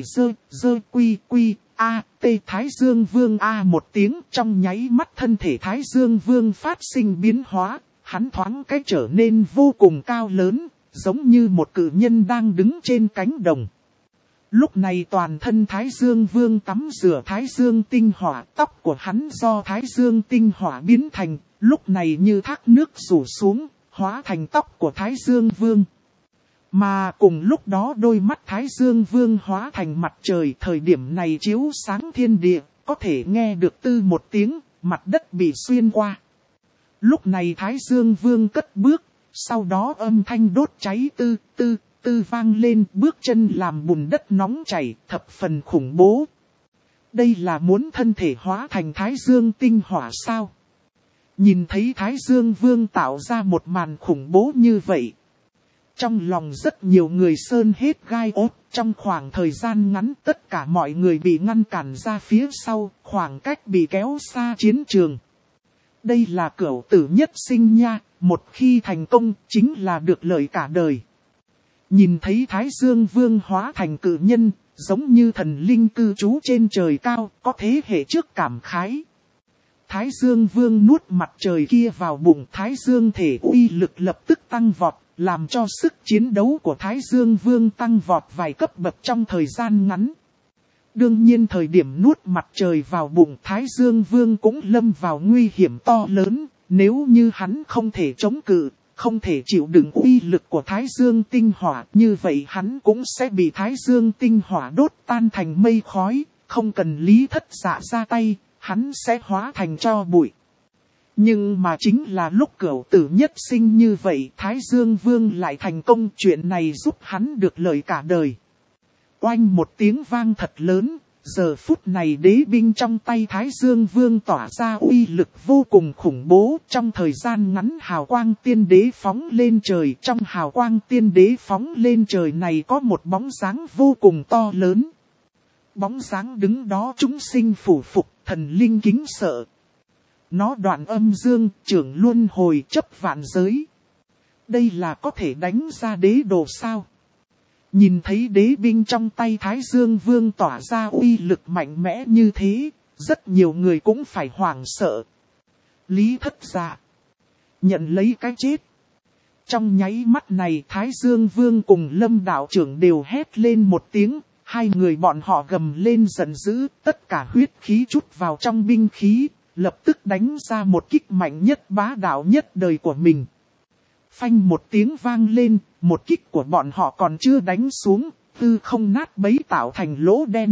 Thái Dương Vương một tiếng, trong nháy mắt thân thể Thái Dương Vương phát sinh biến hóa, hắn thoáng cái trở nên vô cùng cao lớn, giống như một cự nhân đang đứng trên cánh đồng. Lúc này toàn thân Thái Dương Vương tắm rửa Thái Dương tinh hỏa, tóc của hắn do Thái Dương tinh hỏa biến thành, lúc này như thác nước rủ xuống, hóa thành tóc của Thái Dương Vương. Mà cùng lúc đó đôi mắt Thái Dương Vương hóa thành mặt trời, thời điểm này chiếu sáng thiên địa, có thể nghe được tư một tiếng, mặt đất bị xuyên qua. Lúc này Thái Dương Vương cất bước, sau đó âm thanh đốt cháy tư tư tư vang lên, bước chân làm bùn đất nóng chảy, thập phần khủng bố. Đây là muốn thân thể hóa thành Thái Dương tinh hỏa sao? Nhìn thấy Thái Dương Vương tạo ra một màn khủng bố như vậy. Trong lòng rất nhiều người sơn hết gai ốt, trong khoảng thời gian ngắn tất cả mọi người bị ngăn cản ra phía sau, khoảng cách bị kéo xa chiến trường. Đây là cửu tử nhất sinh nha, một khi thành công chính là được lợi cả đời. Nhìn thấy Thái Dương Vương hóa thành cự nhân, giống như thần linh cư trú trên trời cao, có thế hệ trước cảm khái. Thái Dương Vương nuốt mặt trời kia vào bụng, Thái Dương thể uy lực lập tức tăng vọt, làm cho sức chiến đấu của Thái Dương Vương tăng vọt vài cấp bậc trong thời gian ngắn. Đương nhiên thời điểm nuốt mặt trời vào bụng, Thái Dương Vương cũng lâm vào nguy hiểm to lớn, nếu như hắn không thể chống cự, không thể chịu đựng uy lực của Thái Dương tinh hỏa, như vậy hắn cũng sẽ bị Thái Dương tinh hỏa đốt tan thành mây khói, không cần Lý Thất Dạ ra tay, hắn sẽ hóa thành tro bụi. Nhưng mà chính là lúc cửu tử nhất sinh như vậy, Thái Dương Vương lại thành công, chuyện này giúp hắn được lợi cả đời. Oanh một tiếng vang thật lớn, giờ phút này đế binh trong tay Thái Dương Vương tỏa ra uy lực vô cùng khủng bố. Trong thời gian ngắn hào quang tiên đế phóng lên trời, trong hào quang tiên đế phóng lên trời này có một bóng dáng vô cùng to lớn. Bóng dáng đứng đó chúng sinh phủ phục, thần linh kính sợ. Nó đoạn âm dương, trưởng luân hồi, chấp vạn giới. Đây là có thể đánh ra đế đồ sao? Nhìn thấy đế binh trong tay Thái Dương Vương tỏa ra uy lực mạnh mẽ như thế, rất nhiều người cũng phải hoảng sợ. Lý Thất Dạ nhận lấy cái chết. Trong nháy mắt này Thái Dương Vương cùng Lâm đạo trưởng đều hét lên một tiếng, hai người bọn họ gầm lên giận dữ, tất cả huyết khí trút vào trong binh khí, lập tức đánh ra một kích mạnh nhất bá đạo nhất đời của mình. Phanh một tiếng vang lên, một kích của bọn họ còn chưa đánh xuống, tư không nát bấy tạo thành lỗ đen.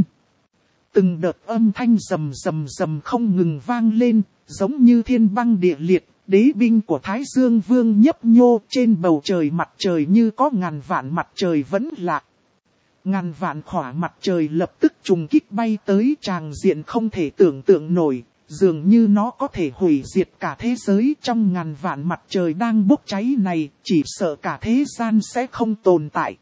Từng đợt âm thanh rầm rầm rầm không ngừng vang lên, giống như thiên băng địa liệt, đế binh của Thái Dương Vương nhấp nhô trên bầu trời, mặt trời như có ngàn vạn mặt trời vẫn lạc. Ngàn vạn khỏa mặt trời lập tức trùng kích bay tới, tràng diện không thể tưởng tượng nổi. Dường như nó có thể hủy diệt cả thế giới, trong ngàn vạn mặt trời đang bốc cháy này, chỉ sợ cả thế gian sẽ không tồn tại.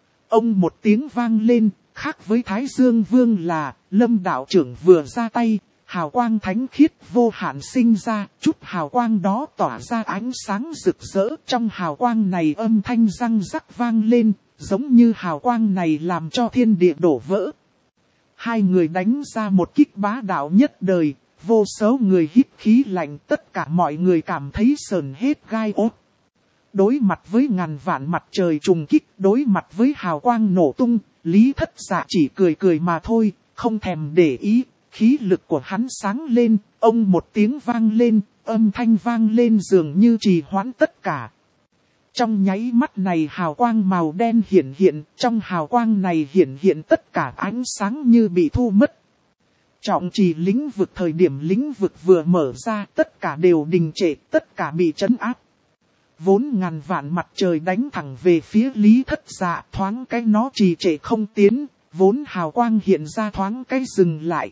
Ông một tiếng vang lên, khác với Thái Dương Vương là, Lâm đạo trưởng vừa ra tay, hào quang thánh khiết vô hạn sinh ra, chút hào quang đó tỏa ra ánh sáng rực rỡ, trong hào quang này âm thanh răng rắc vang lên, giống như hào quang này làm cho thiên địa đổ vỡ. Hai người đánh ra một kích bá đạo nhất đời. Vô số người hít khí lạnh, tất cả mọi người cảm thấy sờn hết gai ốt. Đối mặt với ngàn vạn mặt trời trùng kích, đối mặt với hào quang nổ tung, Lý Thất Dạ chỉ cười cười mà thôi, không thèm để ý. Khí lực của hắn sáng lên, ông một tiếng vang lên, âm thanh vang lên dường như trì hoãn tất cả. Trong nháy mắt này hào quang màu đen hiển hiện, trong hào quang này hiển hiện tất cả ánh sáng như bị thu mất. Trọng trì lĩnh vực, thời điểm lĩnh vực vừa mở ra, tất cả đều đình trệ, tất cả bị trấn áp. Vốn ngàn vạn mặt trời đánh thẳng về phía Lý Thất Dạ, thoáng cái nó trì trệ không tiến, vốn hào quang hiện ra thoáng cái dừng lại.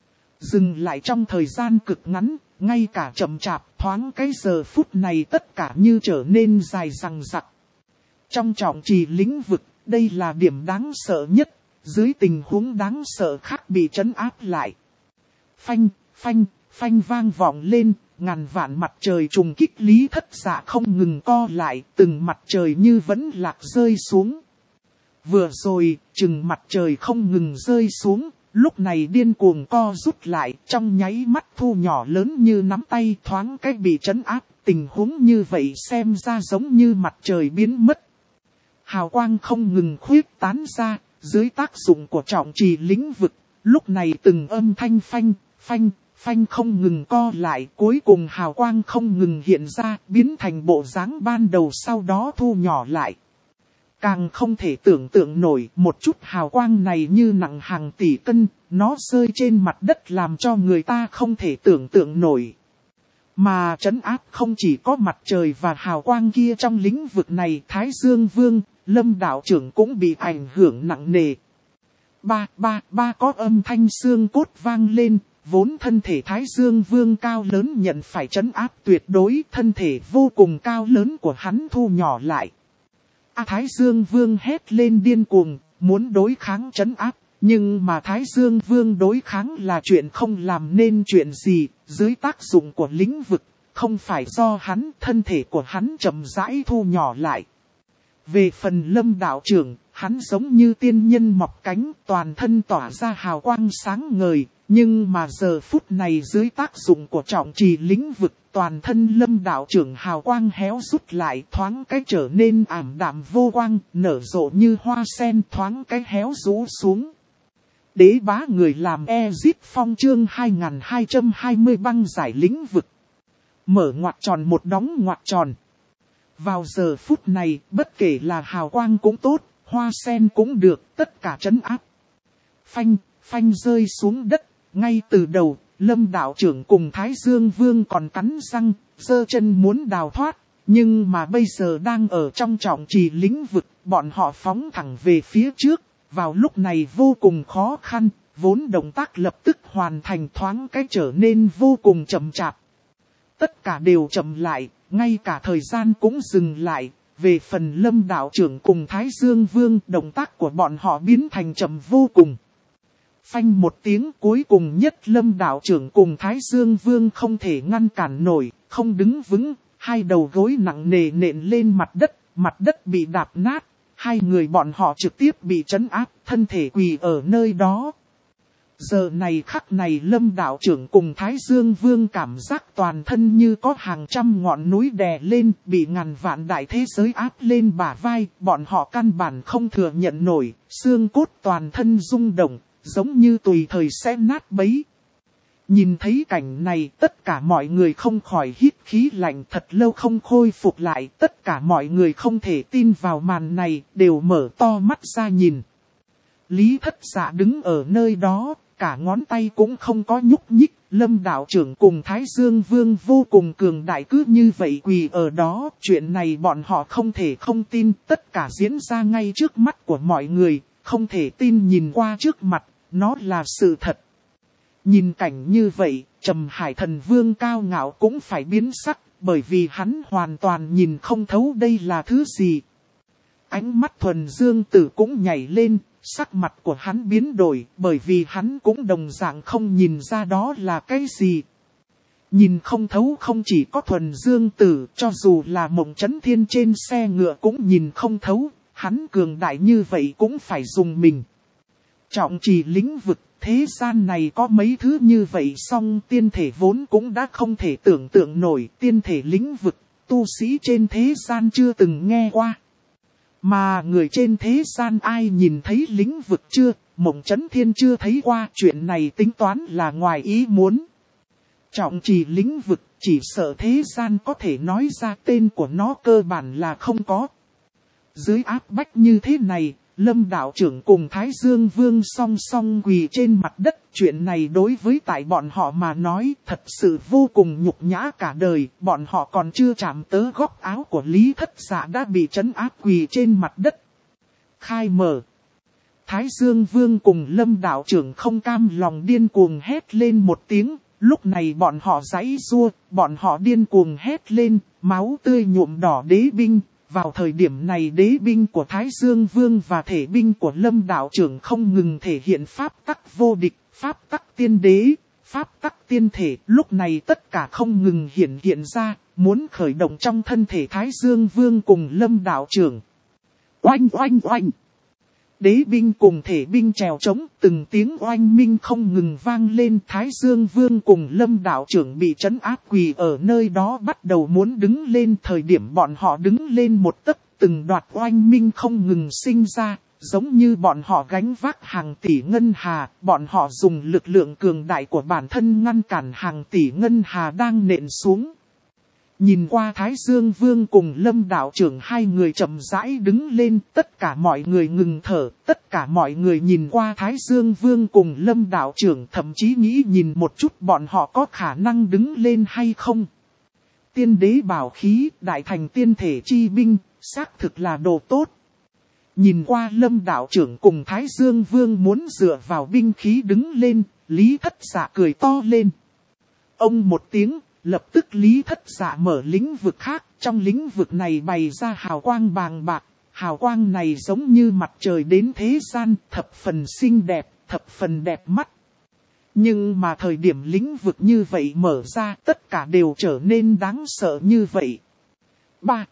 Dừng lại trong thời gian cực ngắn, ngay cả chậm chạp, thoáng cái giờ phút này tất cả như trở nên dài dằng dặc. Trong trọng trì lĩnh vực, đây là điểm đáng sợ nhất. Dưới tình huống đáng sợ khác bị trấn áp lại. Phanh, phanh, phanh vang vọng lên, ngàn vạn mặt trời trùng kích Lý Thất Dạ không ngừng co lại, từng mặt trời như vẫn lạc rơi xuống. Vừa rồi, chừng mặt trời không ngừng rơi xuống, lúc này điên cuồng co rút lại, trong nháy mắt thu nhỏ lớn như nắm tay, thoáng cách bị trấn áp, tình huống như vậy xem ra giống như mặt trời biến mất. Hào quang không ngừng khuyết tán ra. Dưới tác dụng của trọng trì lĩnh vực, lúc này từng âm thanh phanh, phanh, phanh không ngừng co lại, cuối cùng hào quang không ngừng hiện ra, biến thành bộ dáng ban đầu sau đó thu nhỏ lại. Càng không thể tưởng tượng nổi, một chút hào quang này như nặng hàng tỷ cân, nó rơi trên mặt đất làm cho người ta không thể tưởng tượng nổi. Mà trấn áp không chỉ có mặt trời và hào quang kia trong lĩnh vực này, Thái Dương Vương, Lâm đạo trưởng cũng bị ảnh hưởng nặng nề. Ba có âm thanh xương cốt vang lên, vốn thân thể Thái Dương Vương cao lớn nhận phải trấn áp tuyệt đối, thân thể vô cùng cao lớn của hắn thu nhỏ lại. Thái Dương Vương hét lên điên cuồng, muốn đối kháng trấn áp, nhưng mà Thái Dương Vương đối kháng là chuyện không làm nên chuyện gì, dưới tác dụng của lĩnh vực, không phải do hắn, thân thể của hắn chậm rãi thu nhỏ lại. Về phần Lâm đạo trưởng, hắn giống như tiên nhân mọc cánh, toàn thân tỏa ra hào quang sáng ngời, nhưng mà giờ phút này dưới tác dụng của trọng trì lĩnh vực, toàn thân Lâm đạo trưởng hào quang héo rút lại, thoáng cái trở nên ảm đạm vô quang, nở rộ như hoa sen, thoáng cái héo rũ xuống. Đế bá người làm Ezip Phong chương 2220 băng giải lĩnh vực. Mở ngoặc tròn một đóng ngoặc tròn. Vào giờ phút này, bất kể là hào quang cũng tốt, hoa sen cũng được, tất cả trấn áp. Phanh rơi xuống đất, ngay từ đầu, Lâm đạo trưởng cùng Thái Dương Vương còn cắn răng, giơ chân muốn đào thoát, nhưng mà bây giờ đang ở trong trọng trì lĩnh vực, bọn họ phóng thẳng về phía trước, vào lúc này vô cùng khó khăn, vốn động tác lập tức hoàn thành thoáng cái trở nên vô cùng chậm chạp. Tất cả đều chậm lại, ngay cả thời gian cũng dừng lại, về phần Lâm đạo trưởng cùng Thái Dương Vương, động tác của bọn họ biến thành chậm vô cùng. Phanh một tiếng, cuối cùng nhất Lâm đạo trưởng cùng Thái Dương Vương không thể ngăn cản nổi, không đứng vững, hai đầu gối nặng nề nện lên mặt đất bị đạp nát, hai người bọn họ trực tiếp bị trấn áp, thân thể quỳ ở nơi đó. Giờ này khắc này Lâm đạo trưởng cùng Thái Dương Vương cảm giác toàn thân như có hàng trăm ngọn núi đè lên, bị ngàn vạn đại thế giới áp lên bả vai, bọn họ căn bản không thừa nhận nổi, xương cốt toàn thân rung động, giống như tùy thời sẽ nát bấy. Nhìn thấy cảnh này, tất cả mọi người không khỏi hít khí lạnh, thật lâu không khôi phục lại, tất cả mọi người không thể tin vào màn này, đều mở to mắt ra nhìn. Lý Thất Dạ đứng ở nơi đó, cả ngón tay cũng không có nhúc nhích, Lâm đạo trưởng cùng Thái Dương Vương vô cùng cường đại cứ như vậy quỳ ở đó, chuyện này bọn họ không thể không tin, tất cả diễn ra ngay trước mắt của mọi người, không thể tin nhìn qua trước mặt, nó là sự thật. Nhìn cảnh như vậy, Trầm Hải Thần Vương cao ngạo cũng phải biến sắc, bởi vì hắn hoàn toàn nhìn không thấu đây là thứ gì. Ánh mắt Thuần Dương Tử cũng nhảy lên, sắc mặt của hắn biến đổi, bởi vì hắn cũng đồng dạng không nhìn ra đó là cái gì. Nhìn không thấu không chỉ có Thuần Dương Tử, cho dù là Mộng Chấn Thiên trên xe ngựa cũng nhìn không thấu, hắn cường đại như vậy cũng phải dùng mình. Trọng trì lĩnh vực, thế gian này có mấy thứ như vậy, song tiên thể vốn cũng đã không thể tưởng tượng nổi, tiên thể lĩnh vực, tu sĩ trên thế gian chưa từng nghe qua. Mà người trên thế gian ai nhìn thấy lĩnh vực chưa, Mộng Chấn Thiên chưa thấy qua, chuyện này tính toán là ngoài ý muốn. Trọng trì lĩnh vực, chỉ sợ thế gian có thể nói ra tên của nó cơ bản là không có. Dưới áp bách như thế này, Lâm đạo trưởng cùng Thái Dương Vương song song quỳ trên mặt đất, chuyện này đối với tại bọn họ mà nói thật sự vô cùng nhục nhã cả đời, bọn họ còn chưa chạm tới góc áo của Lý Thất Dạ đã bị trấn áp quỳ trên mặt đất. Khai mở. Thái Dương Vương cùng Lâm đạo trưởng không cam lòng điên cuồng hét lên một tiếng, lúc này bọn họ giãy giụa, bọn họ điên cuồng hét lên, máu tươi nhuộm đỏ đế binh. Vào thời điểm này đế binh của Thái Dương Vương và thể binh của Lâm đạo trưởng không ngừng thể hiện pháp tắc vô địch, pháp tắc tiên đế, pháp tắc tiên thể. Lúc này tất cả không ngừng hiện ra, muốn khởi động trong thân thể Thái Dương Vương cùng Lâm đạo trưởng. Oanh oanh oanh! Đế binh cùng thể binh trèo trống, từng tiếng oanh minh không ngừng vang lên. Thái Dương Vương cùng Lâm đạo trưởng bị trấn áp quỳ ở nơi đó bắt đầu muốn đứng lên. Thời điểm bọn họ đứng lên một tấc, từng đoạt oanh minh không ngừng sinh ra, giống như bọn họ gánh vác hàng tỷ ngân hà, bọn họ dùng lực lượng cường đại của bản thân ngăn cản hàng tỷ ngân hà đang nện xuống. Nhìn qua Thái Dương Vương cùng Lâm đạo trưởng hai người chậm rãi đứng lên, tất cả mọi người ngừng thở, tất cả mọi người nhìn qua Thái Dương Vương cùng Lâm đạo trưởng, thậm chí nghĩ nhìn một chút bọn họ có khả năng đứng lên hay không. Tiên đế bảo khí, đại thành tiên thể chi binh, xác thực là đồ tốt. Nhìn qua Lâm đạo trưởng cùng Thái Dương Vương muốn dựa vào binh khí đứng lên, Lý Thất Dạ cười to lên. Ông một tiếng, lập tức Lý Thất Dạ mở lĩnh vực khác, trong lĩnh vực này bày ra hào quang bàng bạc, hào quang này giống như mặt trời đến thế gian, thập phần xinh đẹp, thập phần đẹp mắt. Nhưng mà thời điểm lĩnh vực như vậy mở ra, tất cả đều trở nên đáng sợ như vậy. Ba.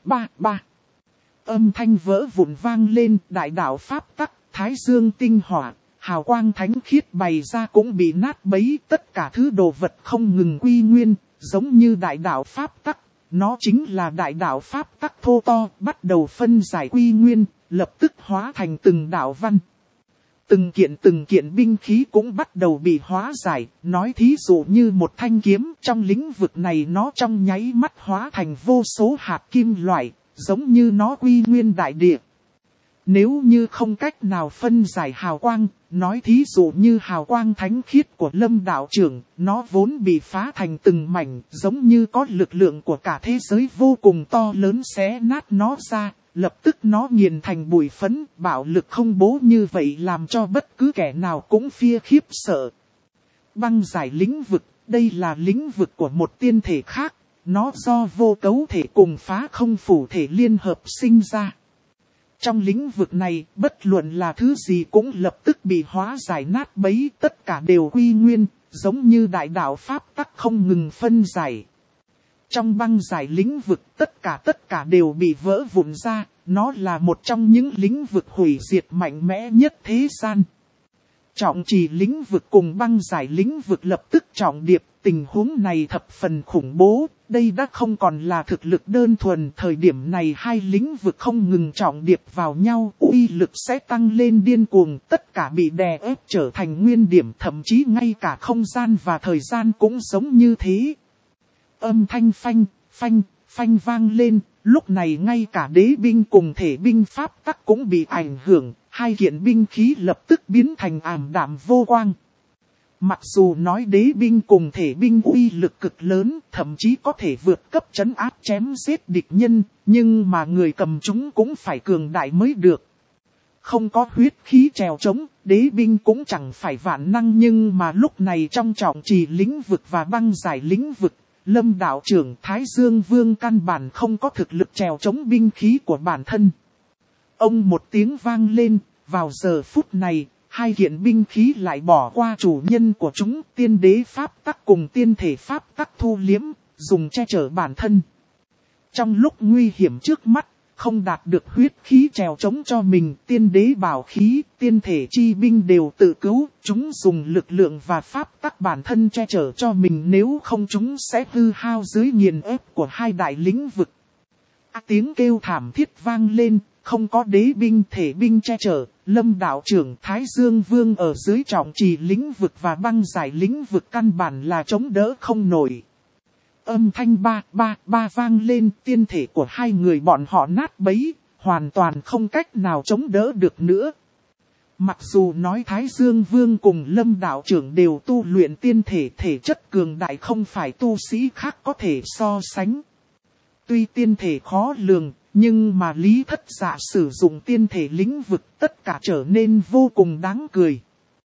Âm thanh vỡ vụn vang lên, đại đạo pháp tắc, Thái Dương tinh hỏa, hào quang thánh khiết bày ra cũng bị nát bấy, tất cả thứ đồ vật không ngừng quy nguyên, giống như đại đạo pháp tắc, nó chính là đại đạo pháp tắc thô to, bắt đầu phân giải quy nguyên, lập tức hóa thành từng đạo văn. Từng kiện binh khí cũng bắt đầu bị hóa giải, nói thí dụ như một thanh kiếm, trong lĩnh vực này nó trong nháy mắt hóa thành vô số hạt kim loại, giống như nó quy nguyên đại địa. Nếu như không cách nào phân giải hào quang, nói thí dụ như hào quang thánh khiết của Lâm đạo trưởng, nó vốn bị phá thành từng mảnh, giống như có lực lượng của cả thế giới vô cùng to lớn xé nát nó ra, lập tức nó nghiền thành bụi phấn, bạo lực không bố như vậy làm cho bất cứ kẻ nào cũng phia khiếp sợ. Băng giải lĩnh vực, đây là lĩnh vực của một tiên thể khác, nó do vô cấu thể cùng phá không phủ thể liên hợp sinh ra. Trong lĩnh vực này, bất luận là thứ gì cũng lập tức bị hóa giải nát bấy, tất cả đều quy nguyên, giống như đại đạo pháp tắc không ngừng phân giải. Trong băng giải lĩnh vực, tất cả đều bị vỡ vụn ra, nó là một trong những lĩnh vực hủy diệt mạnh mẽ nhất thế gian. Trọng trì lĩnh vực cùng băng giải lĩnh vực lập tức trọng điệp, tình huống này thập phần khủng bố, đây đã không còn là thực lực đơn thuần, thời điểm này hai lĩnh vực không ngừng trọng điệp vào nhau, uy lực sẽ tăng lên điên cuồng, tất cả bị đè ép trở thành nguyên điểm, thậm chí ngay cả không gian và thời gian cũng giống như thế. Âm thanh phanh vang lên, lúc này ngay cả đế binh cùng thể binh pháp tắc cũng bị ảnh hưởng, hai kiện binh khí lập tức biến thành ảm đạm vô quang. Mặc dù nói đế binh cùng thể binh uy lực cực lớn, thậm chí có thể vượt cấp trấn áp chém giết địch nhân, nhưng mà người cầm chúng cũng phải cường đại mới được. Không có huyết khí trèo trống, đế binh cũng chẳng phải vạn năng, nhưng mà lúc này trong trọng trì lĩnh vực và băng giải lĩnh vực, Lâm đạo trưởng Thái Dương Vương căn bản không có thực lực trèo trống binh khí của bản thân. Ông một tiếng vang lên, vào giờ phút này, hai kiện binh khí lại bỏ qua chủ nhân của chúng, tiên đế pháp tắc cùng tiên thể pháp tắc thu liếm, dùng che chở bản thân. Trong lúc nguy hiểm trước mắt, không đạt được huyết khí trèo trống cho mình, tiên đế bảo khí, tiên thể chi binh đều tự cứu, chúng dùng lực lượng và pháp tắc bản thân che chở cho mình, nếu không chúng sẽ hư hao dưới nghiền ép của hai đại lĩnh vực. Tiếng kêu thảm thiết vang lên, không có đế binh thể binh che chở, Lâm đạo trưởng Thái Dương Vương ở dưới trọng trì lĩnh vực và băng giải lĩnh vực căn bản là chống đỡ không nổi. Âm thanh ba vang lên, tiên thể của hai người bọn họ nát bấy, hoàn toàn không cách nào chống đỡ được nữa. Mặc dù nói Thái Dương Vương cùng Lâm đạo trưởng đều tu luyện tiên thể, thể chất cường đại không phải tu sĩ khác có thể so sánh. Tuy tiên thể khó lường, nhưng mà Lý Thất Dạ sử dụng tiên thể lĩnh vực tất cả trở nên vô cùng đáng cười.